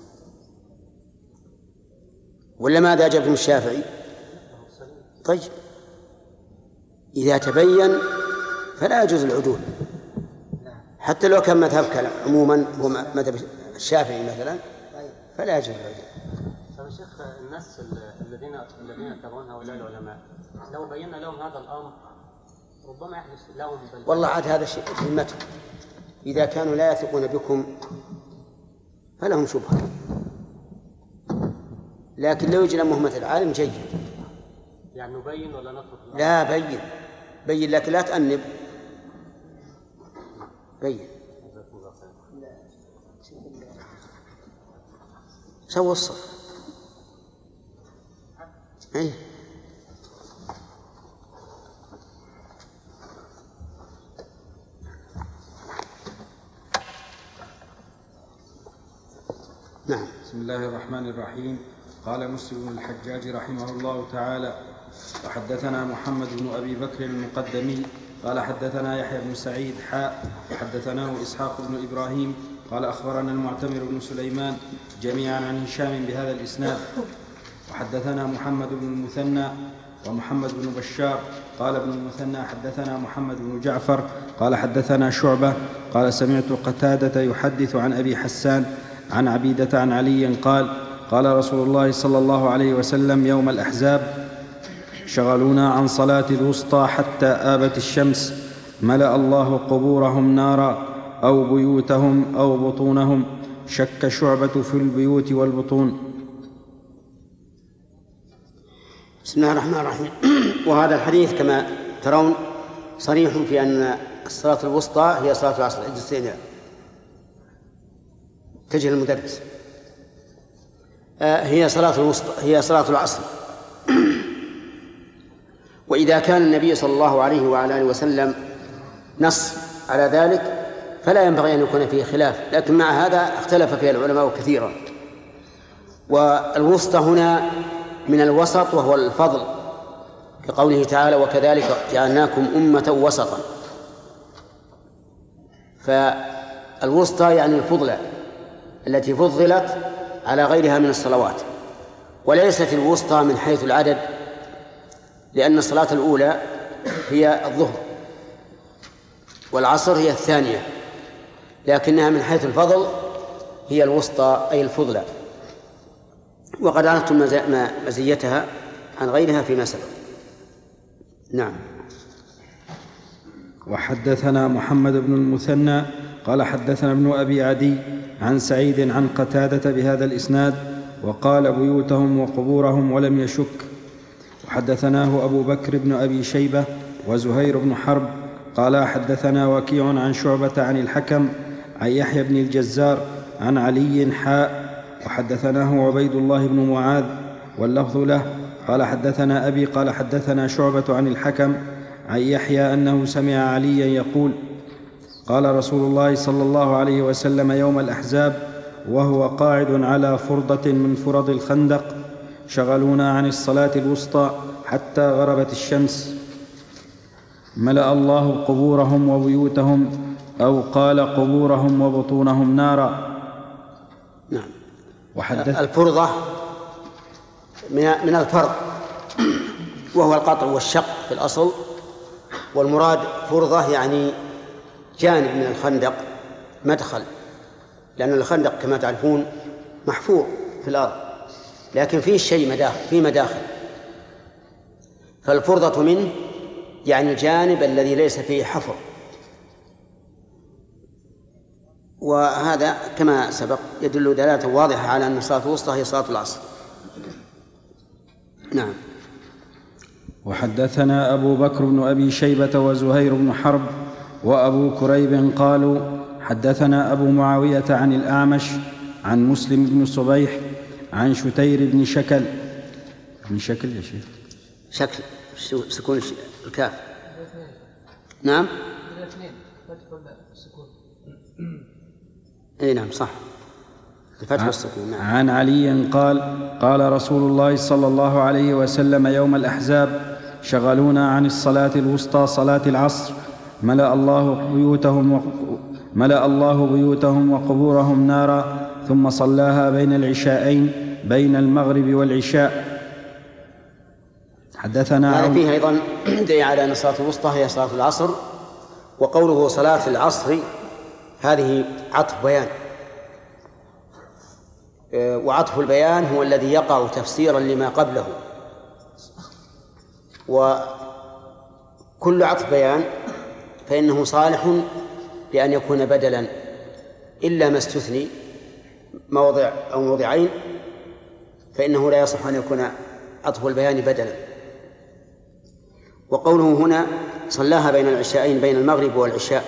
[SPEAKER 1] ولا ماذا أجبتم الشافعي؟ طيب إذا تبين فلا يجوز العدول، حتى لو كان مذهب عموما هو مذهب الشافعي مثلا فلا يجوز العدول.
[SPEAKER 5] طيب شيخ، الناس الذين الذين يتبعون هؤلاء العلماء لو بينا لهم هذا الأمر ربما يحدث لهم بل...
[SPEAKER 1] والله عاد هذا شيء ذمتهم، إذا كانوا لا يثقون بكم فلهم شبهة، لكن لو يجي مهمة العالم جيد.
[SPEAKER 5] يعني نبين ولا نترك؟
[SPEAKER 1] لا بين بين، لكن لا تأنب، بين. سوى الصف. أي نعم.
[SPEAKER 4] بسم الله الرحمن الرحيم. قال مسلم بن الحجاج رحمه الله تعالى: وحدثنا محمد بن أبي بكر المقدمي قال حدثنا يحيى بن سعيد حاء وحدثناه إسحاق بن إبراهيم قال أخبرنا المعتمر بن سليمان جميعا عن هشام بهذا الإسناد. وحدثنا محمد بن المثنى ومحمد بن بشار قال ابن المثنى حدثنا محمد بن جعفر قال حدثنا شعبة قال سمعت قتادة يحدث عن أبي حسان عن عبيدة عن علي قال: قال رسول الله صلى الله عليه وسلم يوم الأحزاب: شغلونا عن صلاة الوسطى حتى آبت الشمس، ملأ الله قبورهم نارا أو بيوتهم أو بطونهم. شك شعبة في البيوت والبطون.
[SPEAKER 1] بسم الله الرحمن الرحيم. وهذا الحديث كما ترون صريح في أن الصلاة الوسطى هي صلاة العصر. اجلسين تجه المدرس. آه هي صلاة الوسطى هي صلاة العصر. وإذا كان النبي صلى الله عليه وعلى آله وسلم نص على ذلك فلا ينبغي أن يكون فيه خلاف، لكن مع هذا اختلف فيها العلماء كثيرا. والوسطى هنا من الوسط وهو الفضل، كقوله تعالى: وكذلك جعلناكم أمة وسطا. فالوسطى يعني الفضلى التي فضلت على غيرها من الصلوات، وليست الوسطى من حيث العدد، لأن الصلاة الأولى هي الظهر والعصر هي الثانية، لكنها من حيث الفضل هي الوسطى أي الفضلى. وقد عرفتم مزيتها عن غيرها فيما سبق. نعم.
[SPEAKER 4] وحدثنا محمد بن المثنى قال حدثنا ابن أبي عدي عن سعيد عن قتادة بهذا الإسناد وقال: بيوتهم وقبورهم، ولم يشك. وحدثناه أبو بكر بن أبي شيبة وزهير بن حرب قال حدثنا وكيع عن شعبة عن الحكم عن يحيى بن الجزار عن علي حاء. وحدثناه عبيد الله بن معاذ واللفظ له قال حدثنا أبي قال حدثنا شعبة عن الحكم عن يحيى أنه سمع عليا يقول: قال رسول الله صلى الله عليه وسلم يوم الأحزاب وهو قاعد على فرضة من فرض الخندق: شغلونا عن الصلاة الوسطى حتى غربت الشمس، ملأ الله قبورهم وبيوتهم، أو قال قبورهم وبطونهم نارا.
[SPEAKER 1] نعم.
[SPEAKER 4] وحدث
[SPEAKER 1] الفرضة من الفرض وهو القطع والشق في الأصل، والمراد فرضة يعني جانب من الخندق، مدخل، لأن الخندق كما تعرفون محفور في الأرض لكن فيه شيء مداخل فيه مداخل، فالفرضة منه يعني الجانب الذي ليس فيه حفر. وهذا كما سبق يدل دلالة واضحة على أن الصلاة الوسطى هي صلاة العصر. نعم.
[SPEAKER 4] وحدثنا أبو بكر بن أبي شيبة وزهير بن حرب وأبو كريب قالوا حدثنا أبو معاوية عن الأعمش عن مسلم بن صبيح عن شتير بن شكل بن شكل يا شيخ
[SPEAKER 1] شكل سكون الكاف. نعم. اي نعم صح الفتح والسكون. نعم.
[SPEAKER 4] عن علي قال قال رسول الله صلى الله عليه وسلم يوم الأحزاب شغلونا عن الصلاة الوسطى صلاة العصر ملأ الله بيوتهم و... ملأ الله بيوتهم وقبورهم نارا ثم صلاها بين العشاءين بين المغرب والعشاء. حدثنا
[SPEAKER 1] هذا فيه أيضا دليل على أن الصلاة الوسطى هي صلاة العصر، وقوله صلاة العصر هذه عطف بيان، وعطف البيان هو الذي يقع تفسيرا لما قبله، وكل عطف بيان فإنه صالح لأن يكون بدلا إلا ما استثني موضع أو موضعين فإنه لا يصح أن يكون عطف البيان بدلا. وقوله هنا صلاها بين العشاءين بين المغرب والعشاء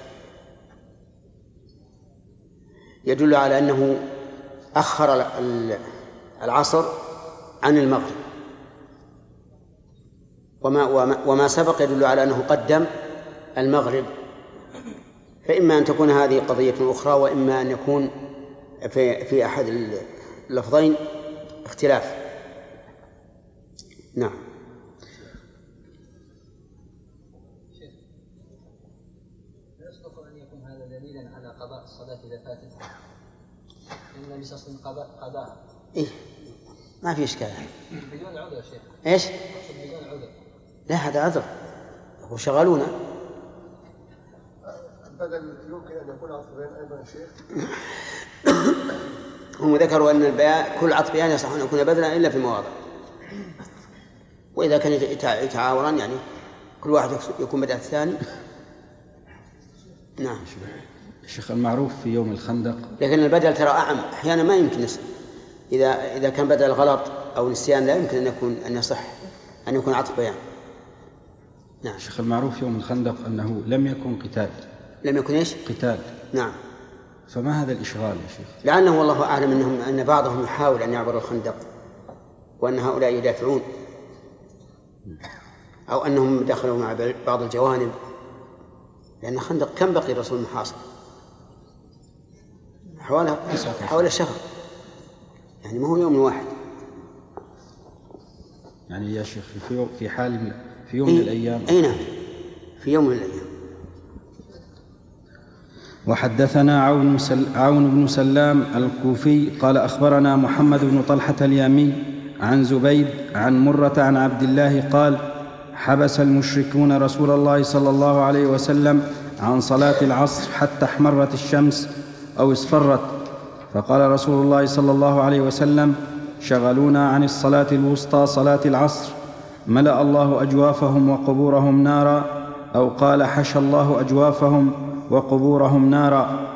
[SPEAKER 1] يدل على أنه أخر العصر عن المغرب، وما, وما, وما سبق يدل على أنه قدم المغرب، فإما أن تكون هذه قضية أخرى وإما أن يكون في, في أحد اللفظين اختلاف. نعم.
[SPEAKER 12] يصدق أن يكون هذا دليلا على قضاء الصلاة إذا فاتت النبي صلى الله عليه وسلم قضاها.
[SPEAKER 1] إيه ما في إشكال
[SPEAKER 12] بدون عذر يا شيخ.
[SPEAKER 1] إيش؟
[SPEAKER 12] بدون عذر.
[SPEAKER 1] لا هذا عذر وشغلونا.
[SPEAKER 2] بدل يمكن أن يكون عطفين أيضا يا شيخ.
[SPEAKER 1] هم ذكروا أن البيان كل عطف بيان يصح أن يكون بدلا إلا في مواضع، وإذا كان يتعاوران يعني كل واحد يكون بدأ الثاني. نعم.
[SPEAKER 4] الشيخ المعروف في يوم الخندق
[SPEAKER 1] لكن البدل ترى أعم، أحيانا ما يمكن يصح. إذا إذا كان بدل غلط أو نسيان لا يمكن أن يكون أن يصح أن يكون عطف بيان. نعم.
[SPEAKER 4] الشيخ المعروف يوم الخندق أنه لم يكن قتال.
[SPEAKER 1] لم يكن إيش؟
[SPEAKER 4] قتال.
[SPEAKER 1] نعم.
[SPEAKER 4] فما هذا الإشغال يا شيخ؟
[SPEAKER 1] لأنه والله أعلم أنهم أن بعضهم يحاول أن يعبر الخندق وأن هؤلاء يدافعون، أو أنهم دخلوا مع بعض الجوانب، لأن الخندق كم بقي الرسول محاصر؟ حوالي حوالي الشهر، يعني ما هو يوم واحد.
[SPEAKER 4] يعني يا شيخ في في حال في يوم من الأيام.
[SPEAKER 1] أي نعم في يوم من الأيام.
[SPEAKER 4] وحدثنا عون, سل... عون بن سلام الكوفي قال أخبرنا محمد بن طلحة اليامي عن زبيد عن مرة عن عبد الله قال حبس المشركون رسول الله صلى الله عليه وسلم عن صلاة العصر حتى احمرت الشمس أو اصفرت، فقال رسول الله صلى الله عليه وسلم شغلونا عن الصلاة الوسطى صلاة العصر ملأ الله أجوافهم وقبورهم نارا، أو قال حشى الله أجوافهم وقبورهم نارا.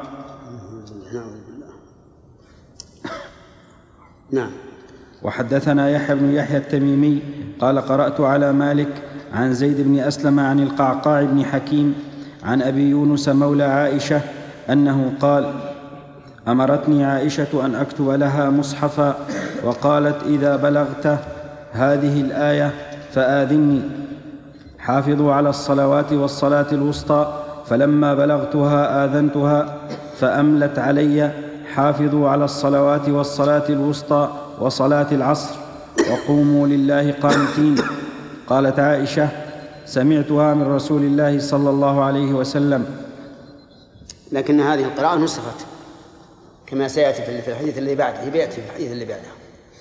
[SPEAKER 1] نعم.
[SPEAKER 4] وحدثنا يحيى بن يحيى التميمي قال قرأت على مالك عن زيد بن أسلم عن القعقاع بن حكيم عن أبي يونس مولى عائشة أنه قال أمرتني عائشة أن أكتب لها مصحفا وقالت إذا بلغت هذه الآية فآذني حافظوا على الصلوات والصلاة الوسطى، فلما بلغتها آذنتها فأملت علي حافظوا على الصلوات والصلاة الوسطى وصلاة العصر وقوموا لله قانتين. قالت عائشة سمعتها من رسول الله صلى الله عليه وسلم.
[SPEAKER 1] لكن هذه القراءة نسخت كما سيأتي في الحديث اللي بعده، بيأتي في الحديث اللي بعده.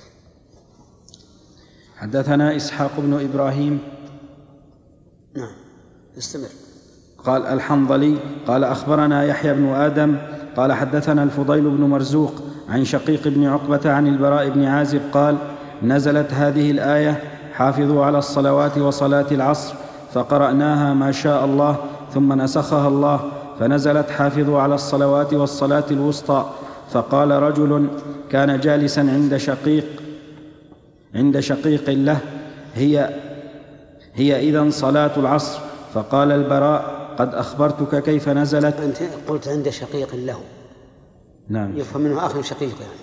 [SPEAKER 4] حدثنا إسحاق بن إبراهيم.
[SPEAKER 1] نعم استمر.
[SPEAKER 4] قال الحنظلي قال أخبرنا يحيى بن آدم قال حدثنا الفضيل بن مرزوق عن شقيق بن عقبة عن البراء بن عازب قال نزلت هذه الآية حافظوا على الصلوات وصلاة العصر، فقرأناها ما شاء الله ثم نسخها الله فنزلت حافظوا على الصلوات والصلاة الوسطى. فقال رجل كان جالسا عند شقيق عند شقيق له هي هي إذن صلاة العصر. فقال البراء قد أخبرتك كيف نزلت.
[SPEAKER 1] أنت قلت عند شقيق له.
[SPEAKER 4] نعم.
[SPEAKER 1] يفهم منه أخ شقيق يعني.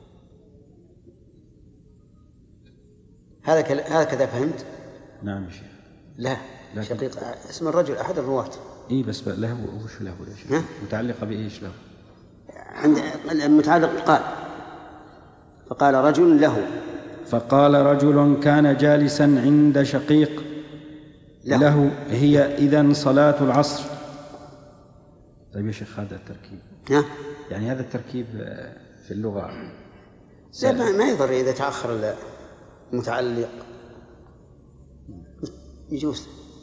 [SPEAKER 1] هذا كل... هذا كذا فهمت؟
[SPEAKER 4] نعم يا شيخ.
[SPEAKER 1] لا لكن... شقيق اسم الرجل أحد الرواة.
[SPEAKER 4] إيه بس له وش له يا شيخ؟ متعلقة بإيش له؟
[SPEAKER 1] عند المتعلق قال فقال رجل له.
[SPEAKER 4] فقال رجل كان جالسا عند شقيق له, له هي إذن صلاة العصر. طيب يا شيخ هذا التركيب
[SPEAKER 1] ها؟
[SPEAKER 4] يعني هذا التركيب في اللغة
[SPEAKER 1] لا ما يضر إذا تأخر المتعلق يجوز.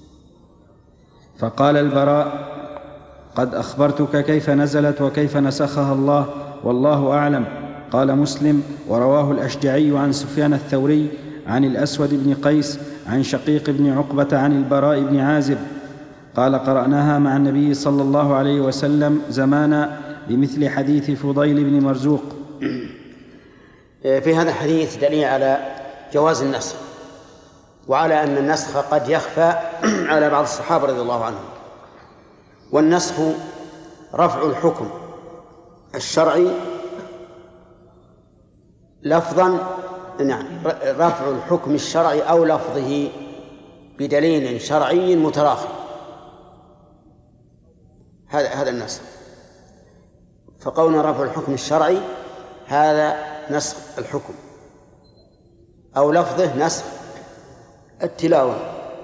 [SPEAKER 4] فقال البراء قد أخبرتك كيف نزلت وكيف نسخها الله والله أعلم. قال مسلم ورواه الأشجعي عن سفيان الثوري عن الأسود بن قيس عن شقيق بن عقبة عن البراء بن عازب قال قرأناها مع النبي صلى الله عليه وسلم زمانا بمثل حديث فضيل بن مرزوق.
[SPEAKER 1] في هذا الحديث دليل على جواز النسخ وعلى أن النسخ قد يخفى على بعض الصحابة رضي الله عنهم. والنسخ رفع الحكم الشرعي لفظا نعم رفع الحكم الشرعي أو لفظه بدليل شرعي متراخي. هذا هذا النسخ. فقولنا رفع الحكم الشرعي هذا نسخ الحكم أو لفظه نسخ التلاوة.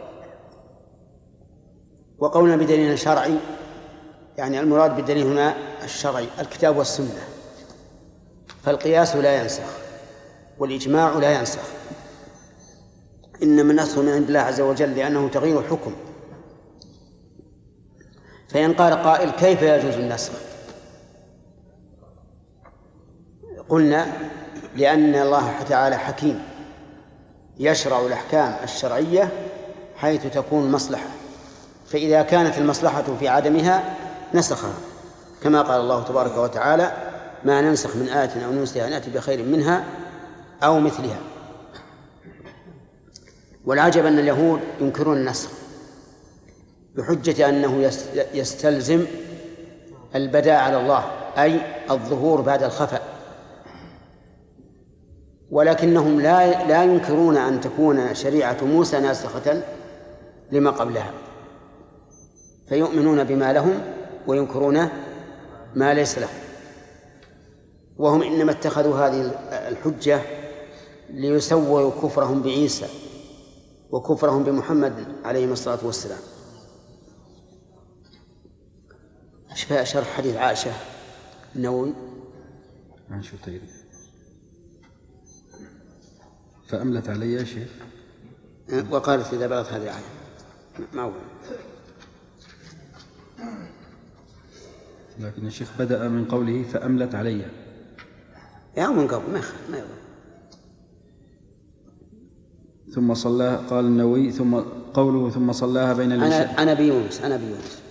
[SPEAKER 1] وقولنا بدليل شرعي يعني المراد بالدليل هنا الشرعي الكتاب والسنة. فالقياس لا ينسخ والإجماع لا ينسخ، إنما النسخ من عند الله عز وجل لأنه تغيير حكم. فإن قال قائل كيف يجوز النسخ؟ قلنا لأن الله تعالى حكيم يشرع الأحكام الشرعية حيث تكون مصلحة، فإذا كانت المصلحة في عدمها نسخها، كما قال الله تبارك وتعالى ما ننسخ من آية أو ننسها نأتي بخير منها أو مثلها. والعجب أن اليهود ينكرون النسخ بحجة أنه يستلزم البداء على الله أي الظهور بعد الخفاء، ولكنهم لا لا ينكرون أن تكون شريعة موسى ناسخة لما قبلها، فيؤمنون بما لهم وينكرون ما ليس لهم. وهم إنما اتخذوا هذه الحجة ليسووا كفرهم بعيسى وكفرهم بمحمد عليه الصلاة والسلام. أشبه شرح حديث عائشة النووي
[SPEAKER 4] عن شتير فأملت علي يا شيخ
[SPEAKER 1] وقالت إذا بلغت هذه الآية ما هو.
[SPEAKER 4] لكن الشيخ بدأ من قوله فأملت علي
[SPEAKER 1] يا من قبل ما ما يقول.
[SPEAKER 4] ثم صلى قال النووي ثم قوله ثم صلاها بين العشاء.
[SPEAKER 1] أنا أنا بيونس أنا بيونس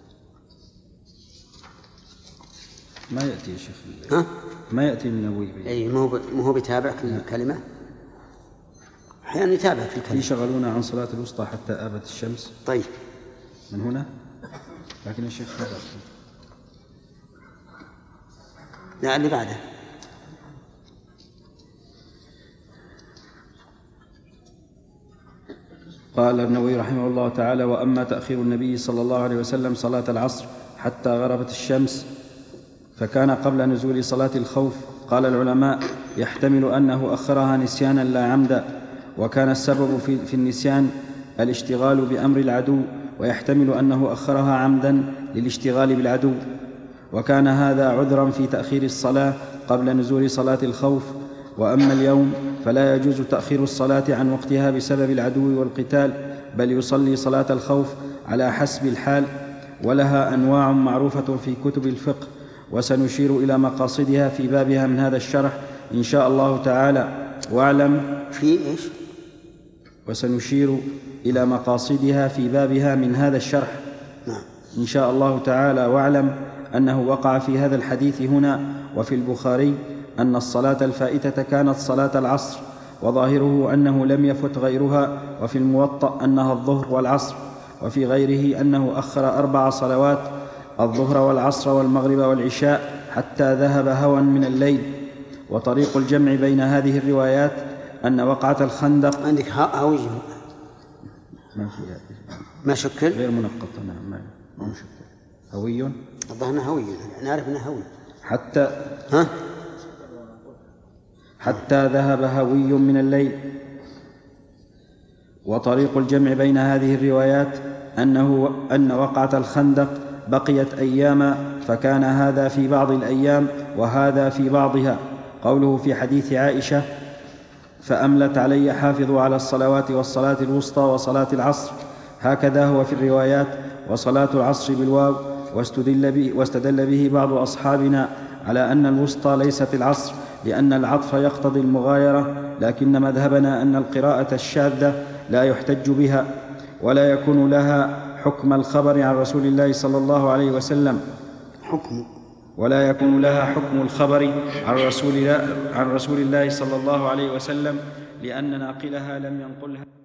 [SPEAKER 4] ما يأتي يا شيخ
[SPEAKER 1] ها
[SPEAKER 4] ما يأتي من النووي.
[SPEAKER 1] أي ما هو ما هو بيتابع كل كلمة أحيانا يتابع في الكلمة.
[SPEAKER 4] يشغلون عن صلاة الوسطى حتى آبت الشمس.
[SPEAKER 1] طيب
[SPEAKER 4] من هنا لكن الشيخ هذا
[SPEAKER 1] لا اللي بعده.
[SPEAKER 4] قال النووي رحمه الله تعالى وأما تأخير النبي صلى الله عليه وسلم صلاة العصر حتى غربت الشمس فكان قبل نزول صلاة الخوف. قال العلماء يحتمل أنه أخرها نسيانا لا عمدا، وكان السبب في, في النسيان الاشتغال بأمر العدو، ويحتمل أنه أخرها عمدا للاشتغال بالعدو، وكان هذا عذرا في تأخير الصلاة قبل نزول صلاة الخوف. وأما اليوم فلا يجوز تأخير الصلاة عن وقتها بسبب العدو والقتال، بل يصلي صلاة الخوف على حسب الحال، ولها أنواع معروفة في كتب الفقه، وسنشير إلى مقاصدها في بابها من هذا الشرح إن شاء الله تعالى. واعلم
[SPEAKER 1] في إيش؟
[SPEAKER 4] وسنشير إلى مقاصدها في بابها من هذا الشرح إن شاء الله تعالى. واعلم أنه وقع في هذا الحديث هنا وفي البخاري أن الصلاة الفائتة كانت صلاة العصر، وظاهره أنه لم يفت غيرها، وفي الموطأ أنها الظهر والعصر، وفي غيره أنه أخر أربع صلوات الظهر والعصر والمغرب والعشاء حتى ذهب هوى من الليل. وطريق الجمع بين هذه الروايات أن وقعة الخندق
[SPEAKER 1] عندك هوي
[SPEAKER 4] ما فيها
[SPEAKER 1] ما شكل
[SPEAKER 4] غير منقط. نعم ما مشكل هوي
[SPEAKER 1] الظهر هوي نعرف انه هوي
[SPEAKER 4] حتى
[SPEAKER 1] ها
[SPEAKER 4] حتى ذهب هوي من الليل. وطريق الجمع بين هذه الروايات أنه أن وقعة الخندق بقيت أياما، فكان هذا في بعض الأيام وهذا في بعضها. قوله في حديث عائشة فأملت علي حافظوا على الصلوات والصلاة الوسطى وصلاة العصر، هكذا هو في الروايات وصلاة العصر بالواو. واستدل به, واستدل به بعض أصحابنا على أن الوسطى ليست العصر لأن العطف يقتضي المغايرة، لكن مذهبنا أن القراءة الشاذة لا يحتج بها ولا يكون لها حكم الخبر عن رسول الله صلى الله عليه وسلم
[SPEAKER 1] حكم
[SPEAKER 4] ولا يكون لها حكم الخبر عن رسول الله, عن رسول الله صلى الله عليه وسلم لأن ناقلها لم ينقلها.